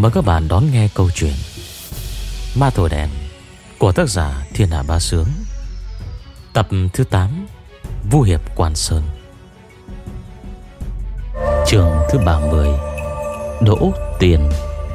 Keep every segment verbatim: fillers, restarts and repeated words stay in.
Mời các bạn đón nghe câu chuyện Ma Thổi Đèn của tác giả Thiên Hà Bá Sướng, tập thứ tám, Vu Hiệp Quan Sơn. Chương thứ ba mươi, Đỗ Tiền.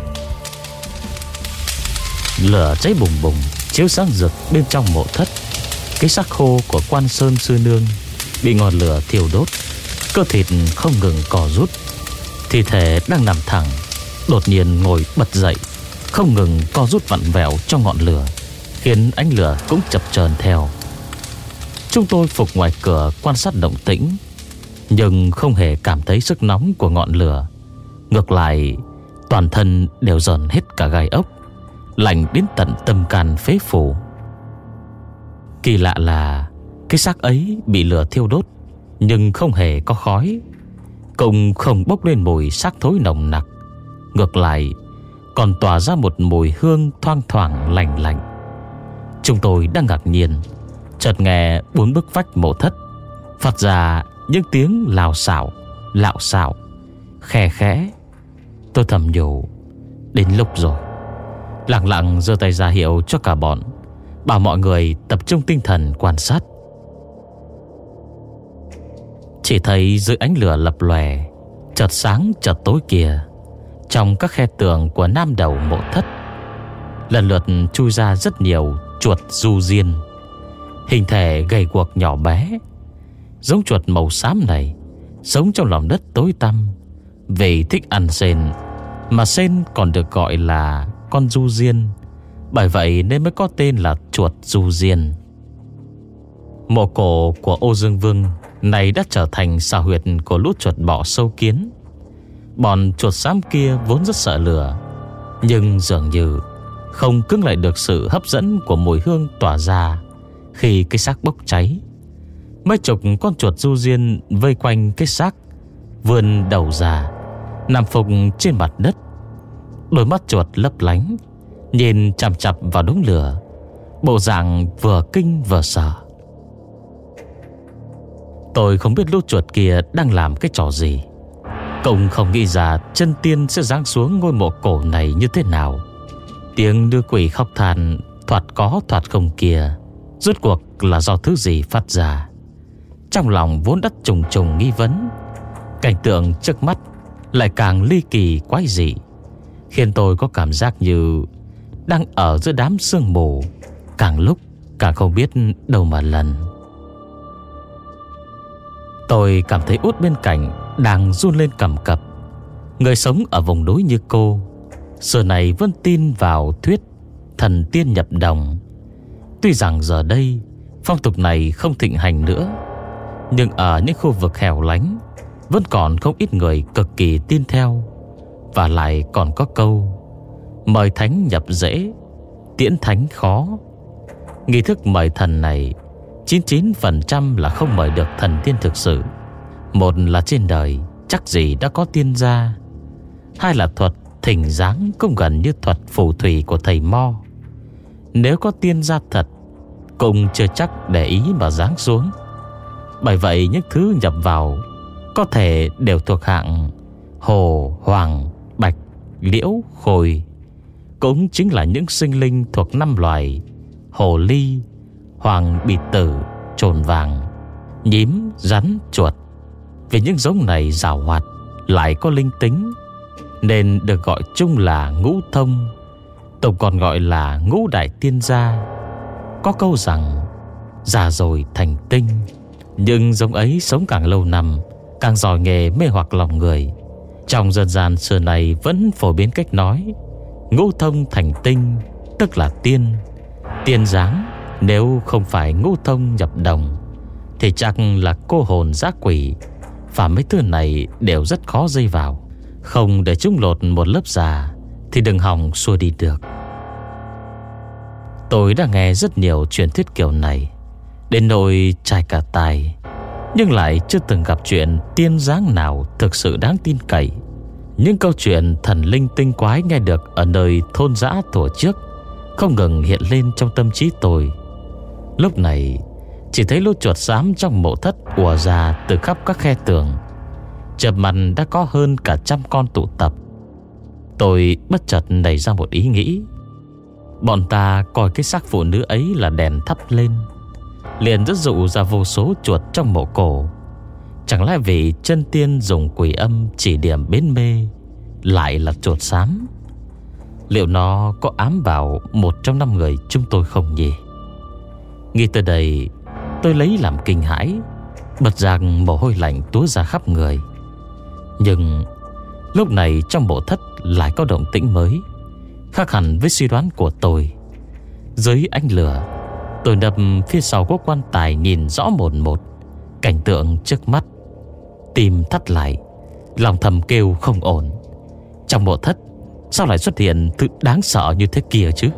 Lửa cháy bùng bùng chiếu sáng rực bên trong mộ thất. Cái xác khô của Quan Sơn sư nương bị ngọn lửa thiêu đốt, cơ thịt không ngừng co rút. Thi thể đang nằm thẳng đột nhiên ngồi bật dậy, không ngừng co rút vặn vẹo trong ngọn lửa, khiến ánh lửa cũng chập chờn theo. Chúng tôi phục ngoài cửa quan sát động tĩnh, nhưng không hề cảm thấy sức nóng của ngọn lửa. Ngược lại, toàn thân đều giòn hết cả gai ốc, lạnh đến tận tâm can phế phủ. Kỳ lạ là cái xác ấy bị lửa thiêu đốt, nhưng không hề có khói, cũng không bốc lên mùi xác thối nồng nặc. Ngược lại còn tỏa ra một mùi hương thoang thoảng lành lạnh. Chúng tôi đang ngạc nhiên, chợt nghe bốn bức vách mộ thất phát ra những tiếng lào xạo, lạo xạo, khe khẽ. Tôi thầm nhủ, đến lúc rồi. Lặng lặng giơ tay ra hiệu cho cả bọn, bảo mọi người tập trung tinh thần quan sát. Chỉ thấy dưới ánh lửa lập lòe, chợt sáng chợt tối kia, trong các khe tường của nam đầu mộ thất lần lượt chui ra rất nhiều chuột du diên, hình thể gầy guộc nhỏ bé. Giống chuột màu xám này sống trong lòng đất tối tăm, vì thích ăn sên, mà sên còn được gọi là con du diên, bởi vậy nên mới có tên là chuột du diên. Mộ cổ của Ô Dương Vương này đã trở thành xào huyệt của lũ chuột bọ sâu kiến. Bọn chuột xám kia vốn rất sợ lửa, nhưng dường như không cưỡng lại được sự hấp dẫn của mùi hương tỏa ra khi cái xác bốc cháy. Mấy chục con chuột du diên vây quanh cái xác, vươn đầu ra, nằm phục trên mặt đất. Đôi mắt chuột lấp lánh, nhìn chằm chằm vào đống lửa, bộ dạng vừa kinh vừa sợ. Tôi không biết lũ chuột kia đang làm cái trò gì, cũng không nghĩ ra chân tiên sẽ giáng xuống ngôi mộ cổ này như thế nào. Tiếng đưa quỷ khóc than thoạt có thoạt không kia, rốt cuộc là do thứ gì phát ra? Trong lòng vốn đắt trùng trùng nghi vấn, cảnh tượng trước mắt lại càng ly kỳ quái dị, khiến tôi có cảm giác như đang ở giữa đám sương mù, càng lúc càng không biết đâu mà lần. Tôi cảm thấy Út bên cạnh đang run lên cầm cập. Người sống ở vùng núi như cô giờ này vẫn tin vào thuyết thần tiên nhập đồng. Tuy rằng giờ đây phong tục này không thịnh hành nữa, nhưng ở những khu vực hẻo lánh vẫn còn không ít người cực kỳ tin theo. Và lại còn có câu mời thánh nhập dễ, tiễn thánh khó. Nghi thức mời thần này chín mươi chín phần trăm là không mời được thần tiên thực sự. Một là trên đời chắc gì đã có tiên gia, hai là thuật thỉnh giáng cũng gần như thuật phù thủy của thầy Mo. Nếu có tiên gia thật cũng chưa chắc để ý mà giáng xuống. Bởi vậy những thứ nhập vào có thể đều thuộc hạng hồ, hoàng, bạch, liễu, khôi, cũng chính là những sinh linh thuộc năm loài hồ ly, hoàng bì tử, trồn vàng, nhím, rắn, chuột. Vì những giống này giàu hoạt lại có linh tính, nên được gọi chung là ngũ thông, tục còn gọi là ngũ đại tiên gia. Có câu rằng già rồi thành tinh, nhưng giống ấy sống càng lâu năm càng giỏi nghề mê hoặc lòng người. Trong dân gian xưa này vẫn phổ biến cách nói ngũ thông thành tinh, tức là tiên. Tiên giáng nếu không phải ngũ thông nhập đồng thì chắc là cô hồn dã quỷ, và mấy thứ này đều rất khó dây vào. Không để chúng lột một lớp già thì đừng hòng xua đi được. Tôi đã nghe rất nhiều truyền thuyết kiểu này đến nỗi chai cả tai, nhưng lại chưa từng gặp chuyện tiên giáng nào thực sự đáng tin cậy. Những câu chuyện thần linh tinh quái nghe được ở nơi thôn dã thuở trước không ngừng hiện lên trong tâm trí tôi. Lúc này chỉ thấy lũ chuột xám trong mộ thất ùa ra từ khắp các khe tường. Chợp mặt đã có hơn cả trăm con tụ tập. Tôi bất chợt nảy ra một ý nghĩ. Bọn ta coi cái xác phụ nữ ấy là đèn thắp lên, liền dẫn dụ ra vô số chuột trong mộ cổ. Chẳng lẽ vì chân tiên dùng quỷ âm chỉ điểm bến mê lại là chuột xám? Liệu nó có ám vào một trong năm người chúng tôi không nhỉ? Nghĩ tới đây, tôi lấy làm kinh hãi, bật giác mồ hôi lạnh túa ra khắp người. Nhưng lúc này trong mộ thất lại có động tĩnh mới, khác hẳn với suy đoán của tôi. Dưới ánh lửa, tôi nấp phía sau có quan tài nhìn rõ một một cảnh tượng trước mắt. Tim thắt lại, lòng thầm kêu không ổn. Trong mộ thất sao lại xuất hiện thứ đáng sợ như thế kia chứ?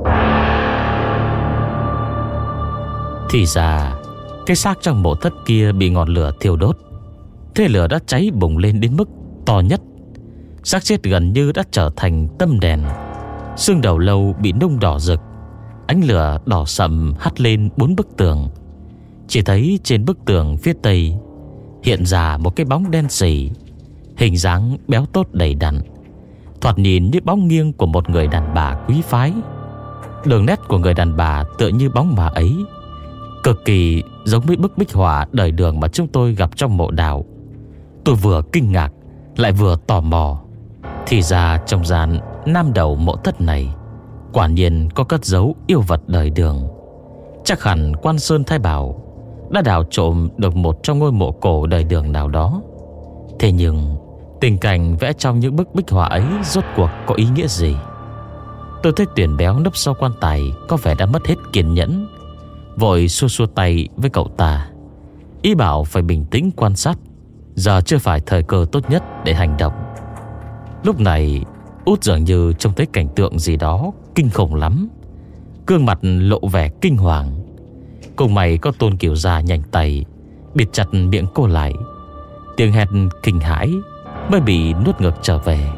Thì ra cái xác trong mộ thất kia bị ngọn lửa thiêu đốt. Thế lửa đã cháy bùng lên đến mức to nhất. Xác chết gần như đã trở thành tâm đèn. Xương đầu lâu bị nung đỏ rực. Ánh lửa đỏ sậm hắt lên bốn bức tường. Chỉ thấy trên bức tường phía tây hiện ra một cái bóng đen sì, hình dáng béo tốt đầy đặn, thoạt nhìn như bóng nghiêng của một người đàn bà quý phái. Đường nét của người đàn bà tựa như bóng ma ấy, cực kỳ giống với bức bích họa đời Đường mà chúng tôi gặp trong mộ đạo. Tôi vừa kinh ngạc lại vừa tò mò. Thì ra trong gian nam đầu mộ thất này quả nhiên có cất giấu yêu vật đời Đường. Chắc hẳn Quan Sơn Thái Bảo đã đào trộm được một trong ngôi mộ cổ đời Đường nào đó. Thế nhưng tình cảnh vẽ trong những bức bích họa ấy rốt cuộc có ý nghĩa gì? Tôi thấy Tuyển béo nấp sau quan tài có vẻ đã mất hết kiên nhẫn, vội xua xua tay với cậu ta, ý bảo phải bình tĩnh quan sát. Giờ chưa phải thời cơ tốt nhất để hành động. Lúc này Út dường như trông thấy cảnh tượng gì đó kinh khủng lắm, gương mặt lộ vẻ kinh hoàng. Cùng mày có Tôn Kiều Gia nhanh tay bịt chặt miệng cô lại. Tiếng hét kinh hãi mới bị nuốt ngược trở về.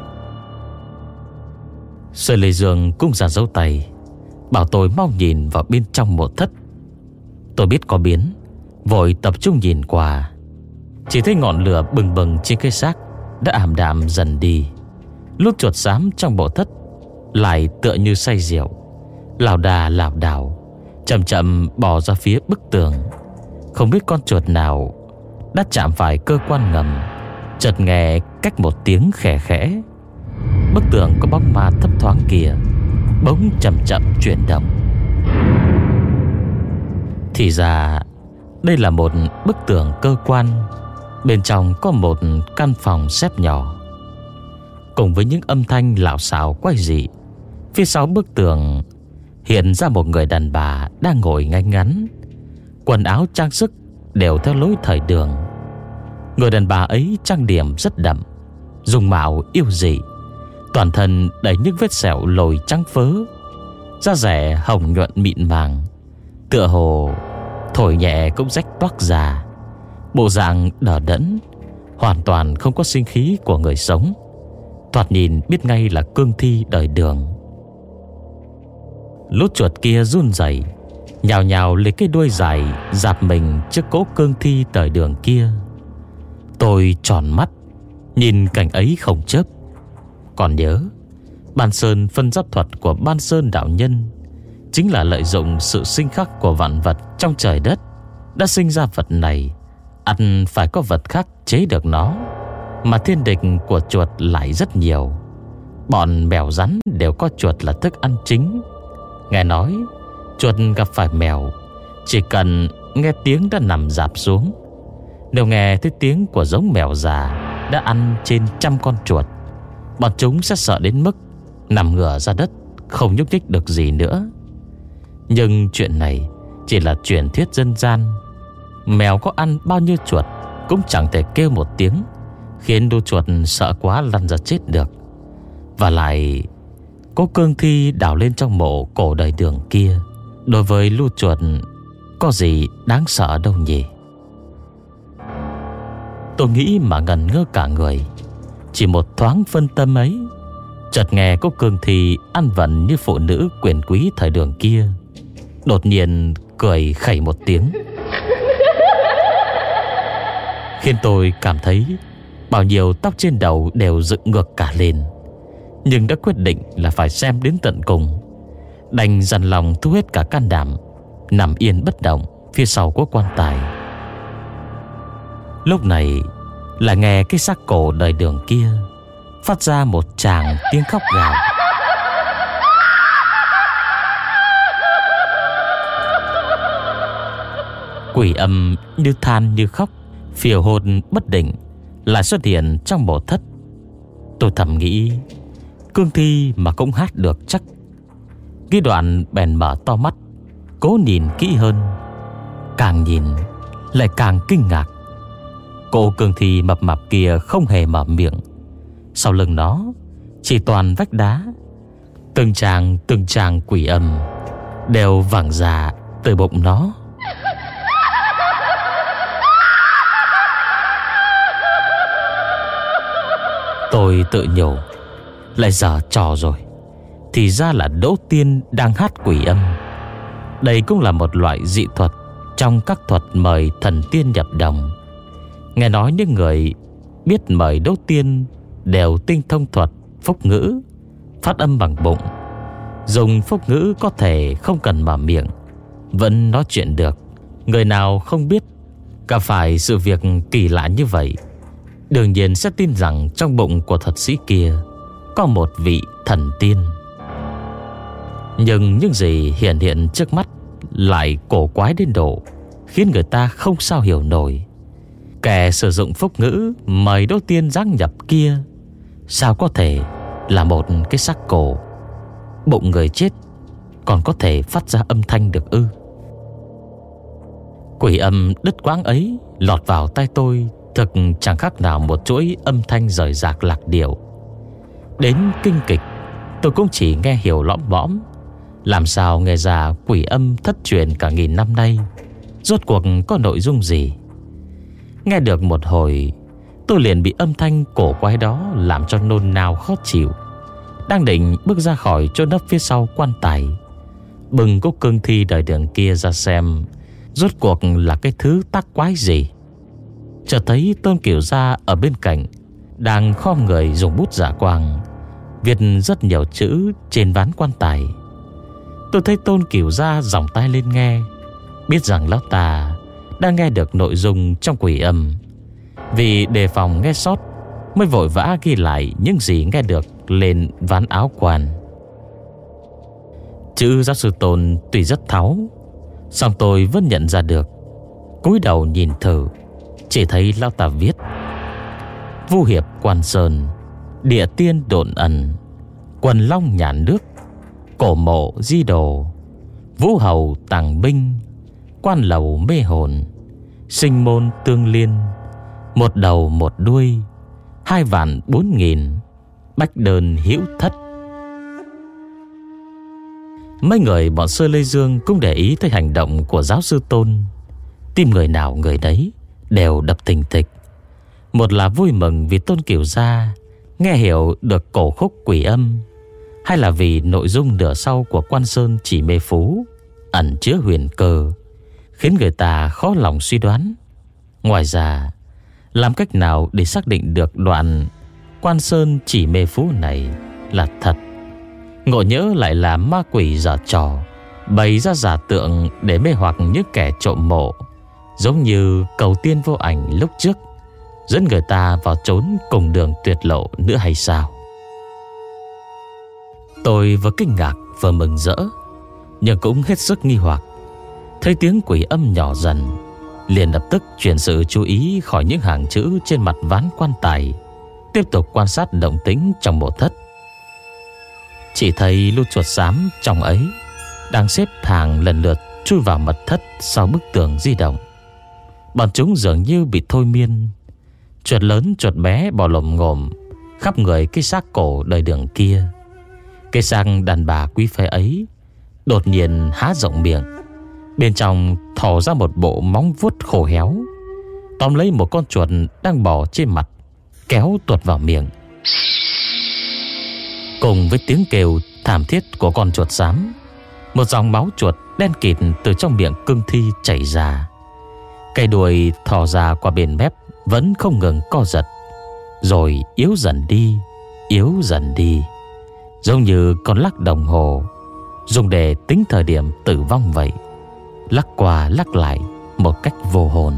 Sở Lê Dương cũng ra dấu tay, bảo tôi mau nhìn vào bên trong mộ thất. Tôi biết có biến, vội tập trung nhìn qua. Chỉ thấy ngọn lửa bừng bừng trên cái xác đã ảm đạm dần đi. Lút chuột xám trong mộ thất lại tựa như say rượu, lảo đà lảo đảo, chậm chậm bò ra phía bức tường. Không biết con chuột nào đã chạm phải cơ quan ngầm, chợt nghe cách một tiếng khẽ khẽ. Bức tường có bóng ma thấp thoáng kia bỗng chậm chậm chuyển động. Thì ra đây là một bức tường cơ quan. Bên trong có một căn phòng xếp nhỏ, cùng với những âm thanh lạo xạo quái dị. Phía sau bức tường hiện ra một người đàn bà đang ngồi ngay ngắn, quần áo trang sức đều theo lối thời Đường. Người đàn bà ấy trang điểm rất đậm, dùng mạo yêu dị, toàn thân đầy những vết sẹo lồi trắng phớ, da rẻ hồng nhuận mịn màng, tựa hồ thổi nhẹ cũng rách toác ra. Bộ dạng đờ đẫn, hoàn toàn không có sinh khí của người sống, thoạt nhìn biết ngay là cương thi đời Đường. Lút chuột kia run rẩy, nhào nhào lấy cái đuôi dài dạp mình trước cỗ cương thi đời Đường kia. Tôi tròn mắt nhìn cảnh ấy không chớp. Còn nhớ Ban Sơn phân giáp thuật của Ban Sơn đạo nhân chính là lợi dụng sự sinh khắc của vạn vật trong trời đất. Đã sinh ra vật này, ăn phải có vật khác chế được nó. Mà thiên địch của chuột lại rất nhiều. Bọn mèo rắn đều có chuột là thức ăn chính. Nghe nói chuột gặp phải mèo, chỉ cần nghe tiếng đã nằm rạp xuống. Nếu nghe thấy tiếng của giống mèo già đã ăn trên trăm con chuột, bọn chúng sẽ sợ đến mức nằm ngửa ra đất, không nhúc nhích được gì nữa. Nhưng chuyện này chỉ là truyền thuyết dân gian. Mèo có ăn bao nhiêu chuột cũng chẳng thể kêu một tiếng, khiến đôi chuột sợ quá lăn ra chết được. Và lại có cương thi đào lên trong mộ cổ đời Đường kia, đối với lũ chuột có gì đáng sợ đâu nhỉ? Tôi nghĩ mà ngần ngơ cả người. Chỉ một thoáng phân tâm ấy, chợt nghe có cương thi ăn vận như phụ nữ quyền quý thời Đường kia đột nhiên cười khẩy một tiếng, khiến tôi cảm thấy bao nhiêu tóc trên đầu đều dựng ngược cả lên. nhưng đã quyết định là phải xem đến tận cùng. Đành dằn lòng thu hết cả can đảm, nằm yên bất động phía sau của quan tài. Lúc này là nghe cái xác cổ đời Đường kia phát ra một tràng tiếng khóc gào. Quỷ âm như than như khóc, phiêu hồn bất định lại xuất hiện trong mộ thất. Tôi thầm nghĩ, cương thi mà cũng hát được chắc. Ghi đoạn bèn mở to mắt, cố nhìn kỹ hơn. Càng nhìn lại càng kinh ngạc. Cô cương thi mập mạp kia không hề mở miệng. Sau lưng nó chỉ toàn vách đá. Từng tràng từng tràng quỷ âm đều vẳng ra từ bụng nó. Tôi tự nhủ, lại giở trò rồi. Thì ra là Đỗ Tiên đang hát quỷ âm. Đây cũng là một loại dị thuật trong các thuật mời thần tiên nhập đồng. Nghe nói những người biết mời Đỗ Tiên đều tinh thông thuật phúc ngữ, phát âm bằng bụng. Dùng phúc ngữ có thể không cần mở miệng, vẫn nói chuyện được. Người nào không biết gặp phải sự việc kỳ lạ như vậy, đương nhiên sẽ tin rằng trong bụng của thuật sĩ kia có một vị thần tiên. Nhưng những gì hiện hiện trước mắt lại cổ quái đến độ khiến người ta không sao hiểu nổi. Kẻ sử dụng phúc ngữ mời Đỗ Tiên giác nhập kia sao có thể là một cái xác cổ? Bụng người chết còn có thể phát ra âm thanh được ư? Quỷ âm đứt quãng ấy lọt vào tai tôi thực chẳng khác nào một chuỗi âm thanh rời rạc lạc điệu. Đến kinh kịch tôi cũng chỉ nghe hiểu lõm bõm. Làm sao nghe ra quỷ âm thất truyền cả nghìn năm nay rốt cuộc có nội dung gì? Nghe được một hồi, tôi liền bị âm thanh cổ quái đó làm cho nôn nao khó chịu. Đang định bước ra khỏi chỗ nấp phía sau quan tài, bừng cúc cương thi đời Đường kia ra xem rốt cuộc là cái thứ tác quái gì. Chợt thấy Tôn Cửu Gia ở bên cạnh đang khom người dùng bút dạ quang viết rất nhiều chữ trên ván quan tài. Tôi thấy Tôn Cửu Gia giỏng tai lên nghe, biết rằng lão ta đang nghe được nội dung trong quỷ âm. Vì đề phòng nghe sót, mới vội vã ghi lại những gì nghe được lên ván áo quan. Chữ giáo sư Tôn tuy rất tháo, song tôi vẫn nhận ra được. Cúi đầu nhìn thử, chỉ thấy lão ta viết: Vu hiệp Quan Sơn, địa tiên độn ẩn, quần long nhàn nước, cổ mộ di đồ, vũ hầu tàng binh, quan lầu mê hồn, sinh môn tương liên, một đầu một đuôi, hai vạn bốn nghìn, bách đơn hữu thất. Mấy người bọn Sơ Lê Dương cũng để ý tới hành động của giáo sư Tôn. Tim người nào người đấy đều đập thình thịch. Một là vui mừng vì Tôn Cửu Gia nghe hiểu được cổ khúc quỷ âm, hay là vì nội dung nửa sau của Quan Sơn Chỉ Mê Phú ẩn chứa huyền cơ, khiến người ta khó lòng suy đoán. Ngoài ra, làm cách nào để xác định được đoạn Quan Sơn Chỉ Mê Phú này là thật? Ngộ nhỡ lại là ma quỷ giở trò, bày ra giả tượng để mê hoặc những kẻ trộm mộ, giống như Cầu Tiên Vô Ảnh lúc trước, dẫn người ta vào trốn cùng đường tuyệt lộ nữa hay sao? Tôi vừa kinh ngạc vừa mừng rỡ, nhưng cũng hết sức nghi hoặc. Thấy tiếng quỷ âm nhỏ dần, liền lập tức chuyển sự chú ý khỏi những hàng chữ trên mặt ván quan tài, tiếp tục quan sát động tĩnh trong mộ thất. Chỉ thấy lũ chuột xám trong ấy đang xếp hàng lần lượt chui vào mật thất sau bức tường di động. Bọn chúng dường như bị thôi miên. Chuột lớn chuột bé bò lồm ngồm khắp người cái xác cổ đời Đường kia. Cái xác đàn bà quý phái ấy đột nhiên há rộng miệng, bên trong thò ra một bộ móng vuốt khô héo, tóm lấy một con chuột đang bò trên mặt, kéo tuột vào miệng. Cùng với tiếng kêu thảm thiết của con chuột xám, một dòng máu chuột đen kịt từ trong miệng cương thi chảy ra. Cây đuôi thò ra qua bên mép vẫn không ngừng co giật, rồi yếu dần đi, yếu dần đi. giống như con lắc đồng hồ dùng để tính thời điểm tử vong vậy, lắc qua lắc lại một cách vô hồn.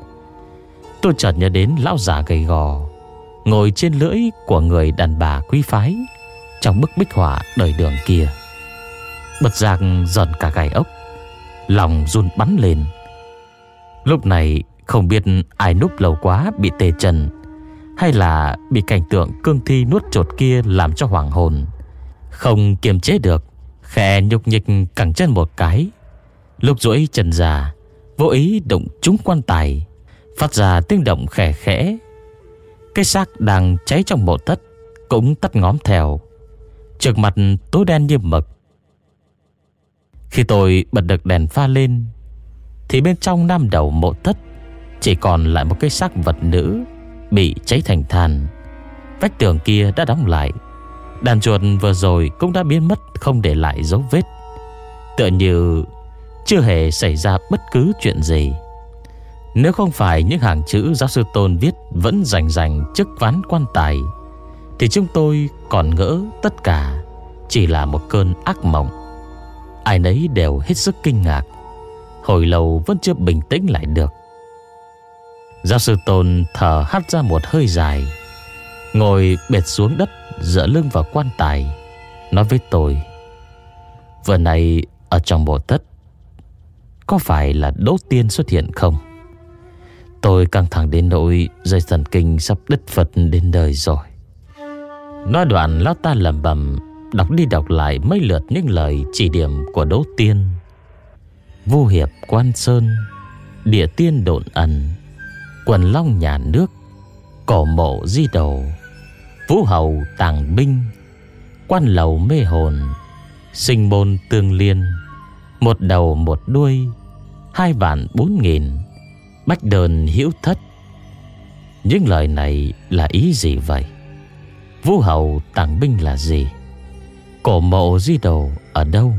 Tôi chợt nhớ đến lão già gầy gò ngồi trên lưỡi của người đàn bà quý phái trong bức bích họa đời Đường kia. Bật giác giận cả gai ốc, lòng run bắn lên. Lúc này không biết ai núp lâu quá bị tê chân, hay là bị cảnh tượng cương thi nuốt chột kia làm cho hoảng hồn, không kiềm chế được, khẽ nhục nhịch cẳng chân một cái. Lúc duỗi chân ra, vô ý đụng trúng quan tài, phát ra tiếng động khẽ khẽ. Cái xác đang cháy trong mộ thất cũng tắt ngóm theo. Trước mặt tối đen như mực. Khi tôi bật được đèn pha lên, thì bên trong nam đầu mộ thất chỉ còn lại một cái xác vật nữ bị cháy thành than. Vách tường kia đã đóng lại, đàn chuột vừa rồi cũng đã biến mất, không để lại dấu vết, tựa như chưa hề xảy ra bất cứ chuyện gì. Nếu không phải những hàng chữ giáo sư Tôn viết vẫn rành rành trước ván quan tài, thì chúng tôi còn ngỡ tất cả chỉ là một cơn ác mộng. Ai nấy đều hết sức kinh ngạc, hồi lâu vẫn chưa bình tĩnh lại được. Giáo sư Tôn thở hắt ra một hơi dài, ngồi bệt xuống đất, dựa lưng vào quan tài, nói với tôi: vừa nãy ở trong mộ thất có phải là Đỗ Tiên xuất hiện không? Tôi căng thẳng đến nỗi dây thần kinh sắp đứt phật đến đời rồi. Nói đoạn, lão ta lẩm bẩm đọc đi đọc lại mấy lượt những lời chỉ điểm của Đỗ Tiên: Vu hiệp quan sơn, địa tiên độn ẩn, quần long nhà nước, cổ mộ di đồ, vũ hầu tàng binh, quan lầu mê hồn, sinh môn tương liên, một đầu một đuôi, hai vạn bốn nghìn, bách đơn hữu thất. Những lời này là ý gì vậy? Vũ hầu tàng binh là gì? Cổ mộ di đồ ở đâu?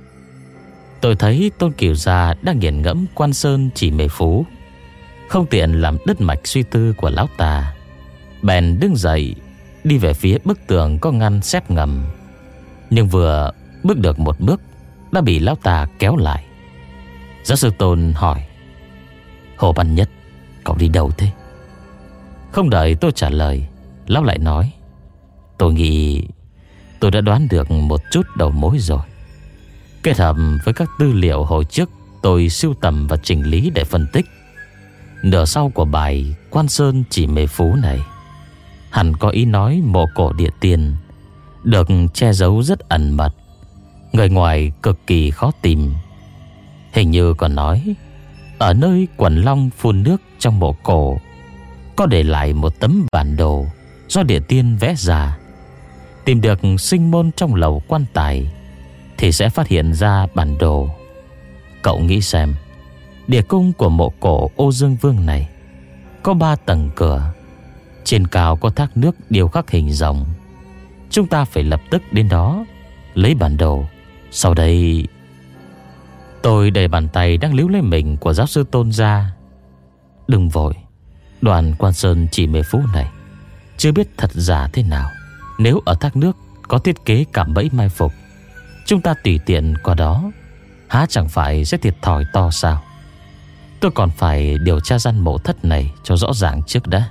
Tôi thấy Tôn Kiều Gia đang nghiền ngẫm Quan Sơn Chỉ Mê Phú, không tiện làm đứt mạch suy tư của lão ta, bèn đứng dậy đi về phía bức tường có ngăn xếp ngầm. Nhưng vừa bước được một bước đã bị lão ta kéo lại. Giáo sư Tôn hỏi: Hồ Văn Nhất, cậu đi đâu thế? Không đợi tôi trả lời, lão lại nói: Tôi nghĩ tôi đã đoán được một chút đầu mối rồi. Kết hợp với các tư liệu hồi trước tôi sưu tầm và chỉnh lý để phân tích, nửa sau của bài Quan Sơn Chỉ Mê Phú này hẳn có ý nói mộ cổ địa tiên được che giấu rất ẩn mật, người ngoài cực kỳ khó tìm. Hình như còn nói ở nơi quần long phun nước trong mộ cổ có để lại một tấm bản đồ do địa tiên vẽ ra. Tìm được sinh môn trong lầu quan tài thì sẽ phát hiện ra bản đồ. Cậu nghĩ xem, địa cung của mộ cổ Ô Dương Vương này có ba tầng cửa, trên cao có thác nước điêu khắc hình rồng. Chúng ta phải lập tức đến đó lấy bản đồ. Sau đây... Tôi đẩy bàn tay đang líu lấy mình của giáo sư Tôn ra. Đừng vội, đoàn Quan Sơn Chỉ Mê Phú này chưa biết thật giả thế nào. Nếu ở thác nước có thiết kế cạm bẫy mai phục, chúng ta tùy tiện qua đó, há chẳng phải sẽ thiệt thòi to sao? Tôi còn phải điều tra gian mộ thất này cho rõ ràng trước đã.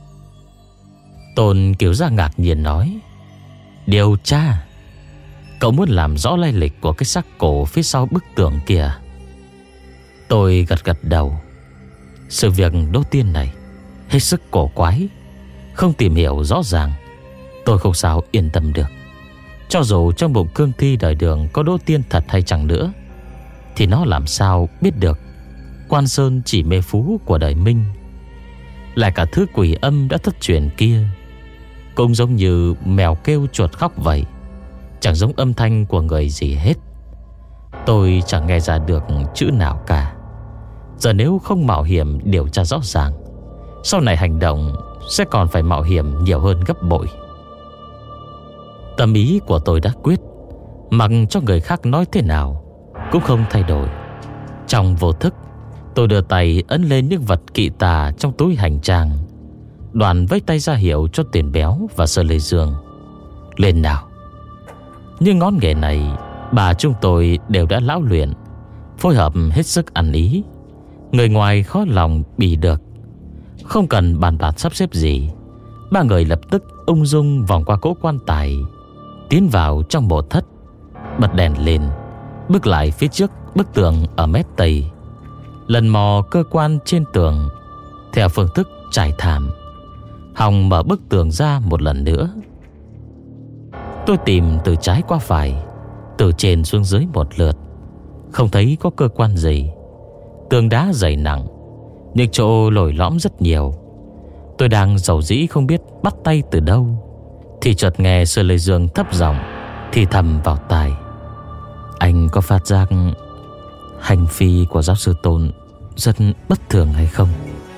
Tôn Kiều Gia ngạc nhiên nói: Điều tra? Cậu muốn làm rõ lai lịch của cái xác cổ phía sau bức tường kìa? Tôi gật gật đầu. Sự việc Đỗ Tiên này hết sức cổ quái, không tìm hiểu rõ ràng tôi không sao yên tâm được. Cho dù trong bụng cương thi đời Đường có Đỗ Tiên thật hay chẳng nữa, thì nó làm sao biết được Quan Sơn Chỉ Mê Phú của đời Minh. Lại cả thứ quỷ âm đã thất truyền kia cũng giống như mèo kêu chuột khóc vậy, chẳng giống âm thanh của người gì hết. Tôi chẳng nghe ra được chữ nào cả. Giờ nếu không mạo hiểm điều tra rõ ràng, sau này hành động sẽ còn phải mạo hiểm nhiều hơn gấp bội. Tâm ý của tôi đã quyết, mặc cho người khác nói thế nào cũng không thay đổi. Trong vô thức, tôi đưa tay ấn lên những vật kỵ tà trong túi hành trang, đoàn vẫy tay ra hiệu cho Tiền Béo và Sơ Lê Dương: Lên nào, Nhưng ngón nghề này bà chúng tôi đều đã lão luyện, phối hợp hết sức ăn ý. Người ngoài khó lòng bì được. Không cần bàn bạc sắp xếp gì, ba người lập tức ung dung vòng qua cỗ quan tài, tiến vào trong mộ thất, bật đèn lên, bước lại phía trước bức tường ở mép tây, lần mò cơ quan trên tường theo phương thức trải thảm, hòng mở bức tường ra một lần nữa. Tôi tìm từ trái qua phải, từ trên xuống dưới một lượt, không thấy có cơ quan gì. Tường đá dày nặng, nhưng chỗ lồi lõm rất nhiều. Tôi đang dầu dĩ không biết bắt tay từ đâu, thì chợt nghe Sở Lê Dương thấp giọng thì thầm vào tai: "Anh có phát giác hành vi của giáo sư Tôn rất bất thường hay không?"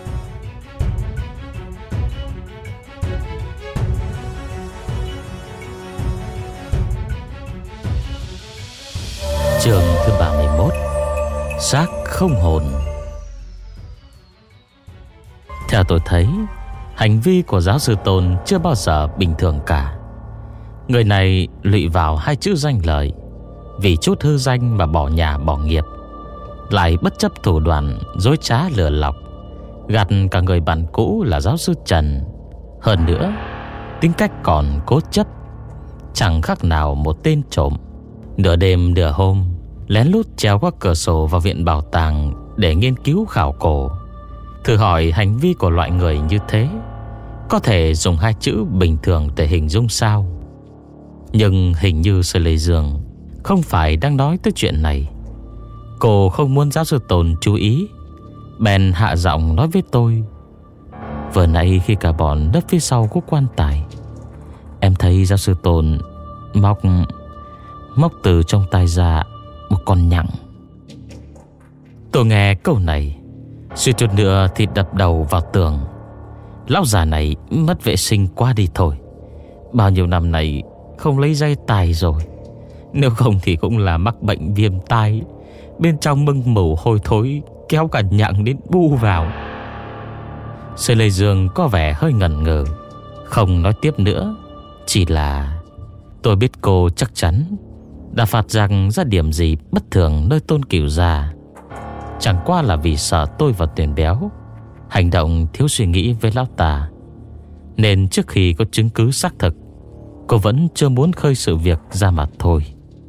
Chương thứ ba mươi mốt: Xác không hồn. Theo tôi thấy, hành vi của giáo sư Tôn chưa bao giờ bình thường cả. Người này lụy vào hai chữ danh lợi, vì chút hư danh mà bỏ nhà bỏ nghiệp, lại bất chấp thủ đoạn dối trá lừa lọc, gạt cả người bạn cũ là giáo sư Trần. Hơn nữa, tính cách còn cố chấp, chẳng khác nào một tên trộm. Nửa đêm nửa hôm lén lút trèo qua cửa sổ vào viện bảo tàng để nghiên cứu khảo cổ. Thử hỏi hành vi của loại người như thế có thể dùng hai chữ bình thường để hình dung sao? Nhưng hình như Sở Lê Dương không phải đang nói tới chuyện này. Cô không muốn giáo sư Tôn chú ý, bèn hạ giọng nói với tôi: "Vừa nãy khi cả bọn nấp phía sau của quan tài, em thấy giáo sư Tôn móc Móc từ trong tay ra một con nhặng." Tôi nghe câu này suýt chút nữa thì đập đầu vào tường. Lão già này mất vệ sinh quá đi thôi. Bao nhiêu năm này không lấy dây tài rồi, nếu không thì cũng là mắc bệnh viêm tai, bên trong mưng mủ hôi thối, kéo cả nhặng đến bu vào. Sở Lê Dương có vẻ hơi ngần ngừ, không nói tiếp nữa. Chỉ là tôi biết cô chắc chắn đã phát giác ra điểm gì bất thường nơi Tôn Cửu gia. Chẳng qua là vì sợ tôi và Tuyền Béo hành động thiếu suy nghĩ với lão ta, nên trước khi có chứng cứ xác thực, cô vẫn chưa muốn khơi sự việc ra mà thôi.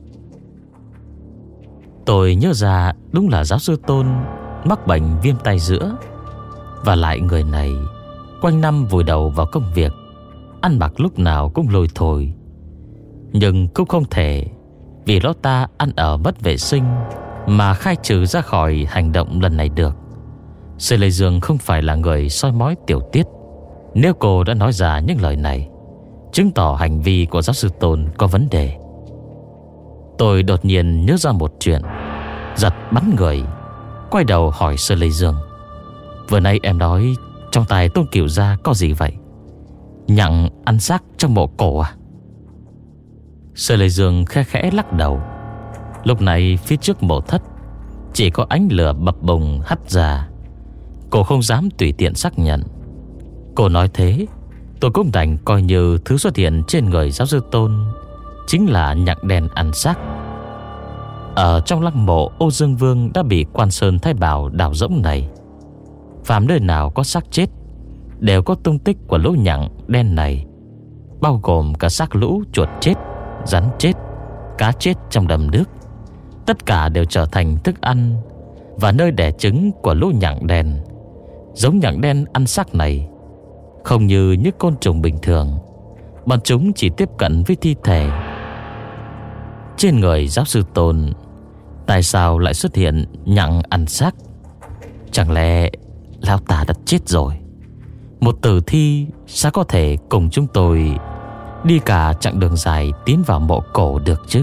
Tôi nhớ ra đúng là giáo sư Tôn mắc bệnh viêm tay giữa. Và lại người này quanh năm vùi đầu vào công việc, ăn mặc lúc nào cũng lôi thôi. Nhưng cũng không thể vì lão ta ăn ở mất vệ sinh mà khai trừ ra khỏi hành động lần này được. Sở Lê Dương không phải là người soi mói tiểu tiết. Nếu cô đã nói ra những lời này, chứng tỏ hành vi của giáo sư Tôn có vấn đề. Tôi đột nhiên nhớ ra một chuyện, giật bắn người, quay đầu hỏi Sở Lê Dương: "Vừa nãy em nói trong tay Tôn Cửu gia có gì vậy? Nhặng ăn xác trong mộ cổ à?" Sở Lê Dương khẽ khẽ lắc đầu. Lúc này phía trước mộ thất chỉ có ánh lửa bập bùng hắt ra. Cô không dám tùy tiện xác nhận. Cô nói thế, tôi cũng đành coi như thứ xuất hiện trên người giáo sư Tôn chính là nhặng đen ăn xác. Ở trong lăng mộ Ô Dương Vương đã bị Quan Sơn Thái Bảo đào rỗng này, phàm nơi nào có xác chết đều có tung tích của lũ nhặng đen này, bao gồm cả xác lũ chuột chết, rắn chết, cá chết trong đầm nước. Tất cả đều trở thành thức ăn và nơi đẻ trứng của lũ nhặng đen. Giống nhặng đen ăn xác này không như những côn trùng bình thường, bọn chúng chỉ tiếp cận với thi thể. Trên người giáo sư Tôn tại sao lại xuất hiện nhặng ăn xác? Chẳng lẽ lão ta đã chết rồi? Một tử thi sao có thể cùng chúng tôi đi cả chặng đường dài tiến vào mộ cổ được chứ?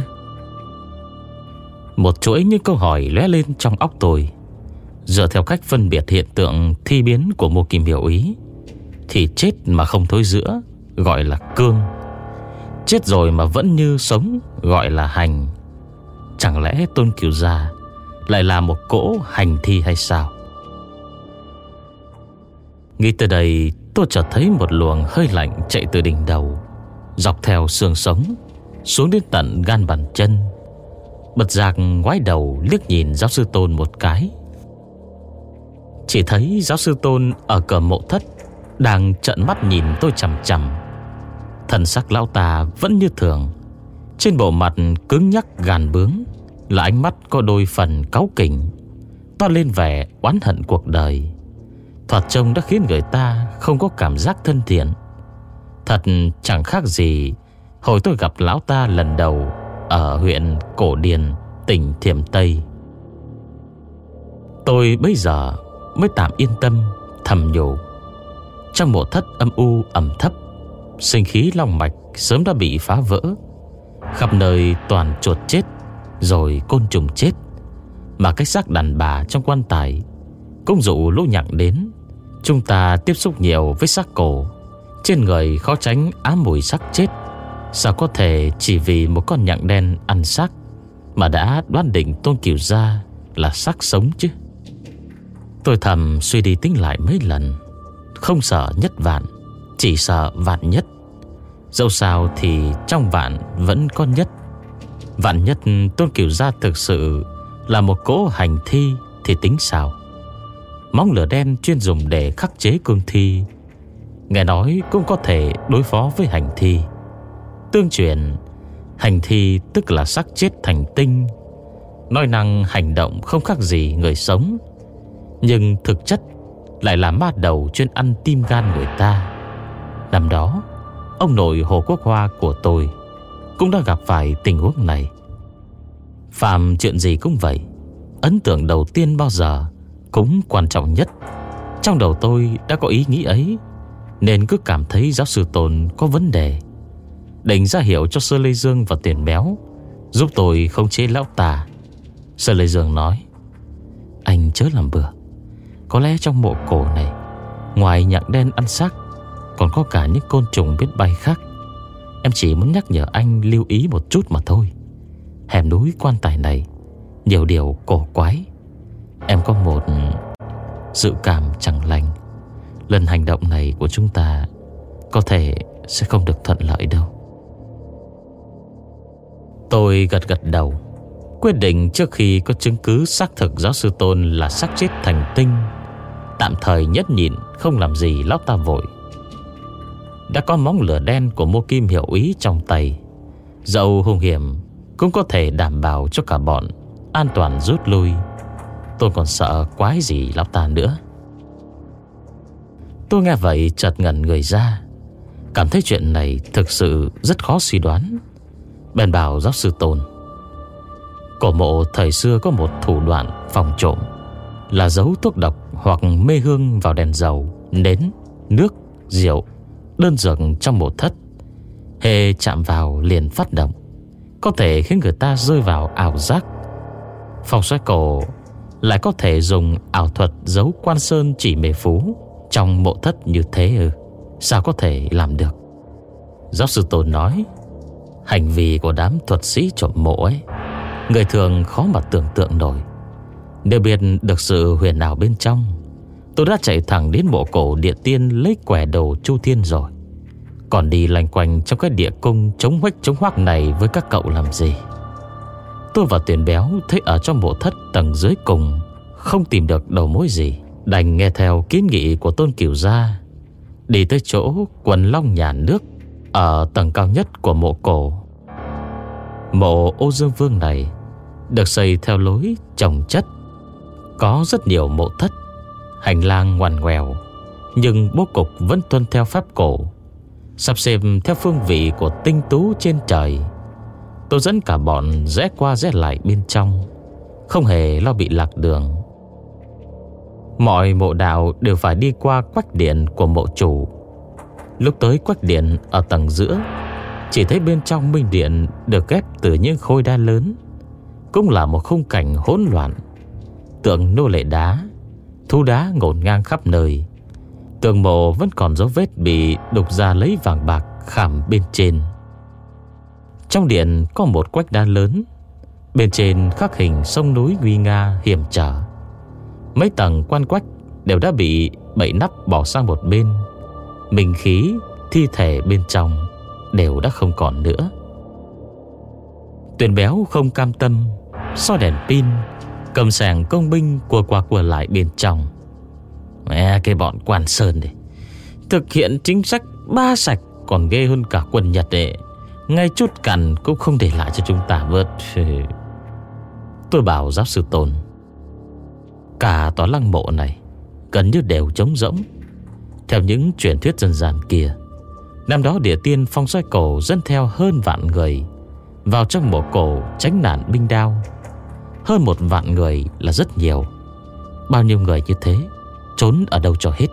Một chuỗi những câu hỏi lóe lên trong óc tôi. Dựa theo cách phân biệt hiện tượng thi biến của Mộ Kim Hiểu Ý, thì chết mà không thối rữa gọi là cương, chết rồi mà vẫn như sống gọi là hành. Chẳng lẽ Tôn Cửu gia lại là một cỗ hành thi hay sao? Nghĩ tới đây, tôi chợt thấy một luồng hơi lạnh chạy từ đỉnh đầu, dọc theo xương sống, xuống đến tận gan bàn chân. Bật giác ngoái đầu liếc nhìn giáo sư Tôn một cái. Chỉ thấy giáo sư Tôn ở cửa mộ thất đang trợn mắt nhìn tôi chằm chằm. Thần sắc lão ta vẫn như thường. Trên bộ mặt cứng nhắc gàn bướng là ánh mắt có đôi phần cáu kỉnh, toát lên vẻ oán hận cuộc đời. Thoạt trông đã khiến người ta không có cảm giác thân thiện. Thật chẳng khác gì hồi tôi gặp lão ta lần đầu ở huyện Cổ Điền, tỉnh Thiểm Tây. Tôi bây giờ mới tạm yên tâm, thầm nhủ. Trong mộ thất âm u ẩm thấp, sinh khí long mạch sớm đã bị phá vỡ. Khắp nơi toàn chuột chết rồi côn trùng chết, mà cái xác đàn bà trong quan tài cũng dụ lũ nhặng đến. Chúng ta tiếp xúc nhiều với xác cổ, trên người khó tránh ám mùi xác chết. Sao có thể chỉ vì một con nhặng đen ăn xác mà đã đoán định Tôn Cửu Gia là xác sống chứ? Tôi thầm suy đi tính lại mấy lần. Không sợ nhất vạn, chỉ sợ vạn nhất. Dẫu sao thì trong vạn vẫn có nhất. Vạn nhất Tôn Cửu Gia thực sự là một cỗ hành thi thì tính sao? Móng lửa đen chuyên dùng để khắc chế cương thi, nghe nói cũng có thể đối phó với hành thi. Tương truyền, hành thi tức là xác chết thành tinh, nói năng hành động không khác gì người sống, nhưng thực chất lại là ma đầu chuyên ăn tim gan người ta. Năm đó, ông nội Hồ Quốc Hoa của tôi cũng đã gặp phải tình huống này. Phàm chuyện gì cũng vậy, ấn tượng đầu tiên bao giờ cũng quan trọng nhất. Trong đầu tôi đã có ý nghĩ ấy, nên cứ cảm thấy giáo sư Tôn có vấn đề. Định ra hiệu cho Sơ Lê Dương và Tiền Béo giúp tôi khống chế lão tà. Sơ Lê Dương nói: anh chớ làm bừa. Có lẽ trong mộ cổ này, ngoài nhặng đen ăn xác, còn có cả những côn trùng biết bay khác. Em chỉ muốn nhắc nhở anh lưu ý một chút mà thôi. Hẻm núi quan tài này nhiều điều cổ quái. Em có một dự cảm chẳng lành. Lần hành động này của chúng ta có thể sẽ không được thuận lợi đâu. Tôi gật gật đầu, quyết định trước khi có chứng cứ xác thực giáo sư Tôn là xác chết thành tinh, tạm thời nhẫn nhịn không làm gì lão ta vội. Đã có móng lửa đen của Mô Kim hiệu ý trong tay, dẫu hung hiểm cũng có thể đảm bảo cho cả bọn an toàn rút lui. Tôi còn sợ quái gì lão ta nữa. Tôi nghe vậy chợt ngẩn người ra, cảm thấy chuyện này thực sự rất khó suy đoán. Bèn bảo giáo sư Tôn: cổ mộ thời xưa có một thủ đoạn phòng trộm, là giấu thuốc độc hoặc mê hương vào đèn dầu, nến, nước, rượu, đơn dược trong mộ thất. Hễ chạm vào liền phát động, có thể khiến người ta rơi vào ảo giác. Phong xoáy cổ lại có thể dùng ảo thuật giấu quan sơn chỉ mê phú trong mộ thất như thế ư? Sao có thể làm được? Giáo sư Tôn nói: hành vi của đám thuật sĩ trộm mộ ấy, người thường khó mà tưởng tượng nổi. Nếu biết được sự huyền ảo bên trong, tôi đã chạy thẳng đến mộ cổ địa tiên lấy quẻ đồ Chu Thiên rồi. Còn đi lanh quanh trong cái địa cung chống huếch chống hoác này với các cậu làm gì? Tôi và Tiền Béo thấy ở trong mộ thất tầng dưới cùng không tìm được đầu mối gì, đành nghe theo kiến nghị của Tôn Cửu Gia, đi tới chỗ quần long nhà nước ở tầng cao nhất của mộ cổ. Mộ Ô Dương Vương này được xây theo lối chồng chất, có rất nhiều mộ thất, hành lang ngoằn ngoèo, nhưng bố cục vẫn tuân theo pháp cổ, sắp xếp theo phương vị của tinh tú trên trời. Tôi dẫn cả bọn rẽ qua rẽ lại bên trong, không hề lo bị lạc đường. Mọi mộ đạo đều phải đi qua quách điện của mộ chủ. Lúc tới quách điện ở tầng giữa, chỉ thấy bên trong minh điện được ghép từ những khối đá lớn, cũng là một khung cảnh hỗn loạn. Tượng nô lệ đá, thú đá ngổn ngang khắp nơi. Tường mộ vẫn còn dấu vết bị đục ra lấy vàng bạc khảm bên trên. Trong điện có một quách đá lớn, bên trên khắc hình sông núi nguy nga hiểm trở. Mấy tầng quan quách đều đã bị bậy nắp bỏ sang một bên. Minh khí, thi thể bên trong đều đã không còn nữa. Tuyền béo không cam tâm, soi đèn pin, cầm sàng công binh cua qua cua lại bên trong. Mẹ cái bọn Quan Sơn này thực hiện chính sách ba sạch còn ghê hơn cả quân Nhật đấy. Ngay chút cằn cũng không để lại cho chúng ta vớt. Tôi bảo giáo sư Tôn, cả tòa lăng mộ này gần như đều trống rỗng. Theo những truyền thuyết dân gian kia, năm đó Địa Tiên Phong Xoay Cổ dẫn theo hơn vạn người vào trong mộ cổ tránh nạn binh đao. Hơn một vạn người là rất nhiều. Bao nhiêu người như thế trốn ở đâu cho hết?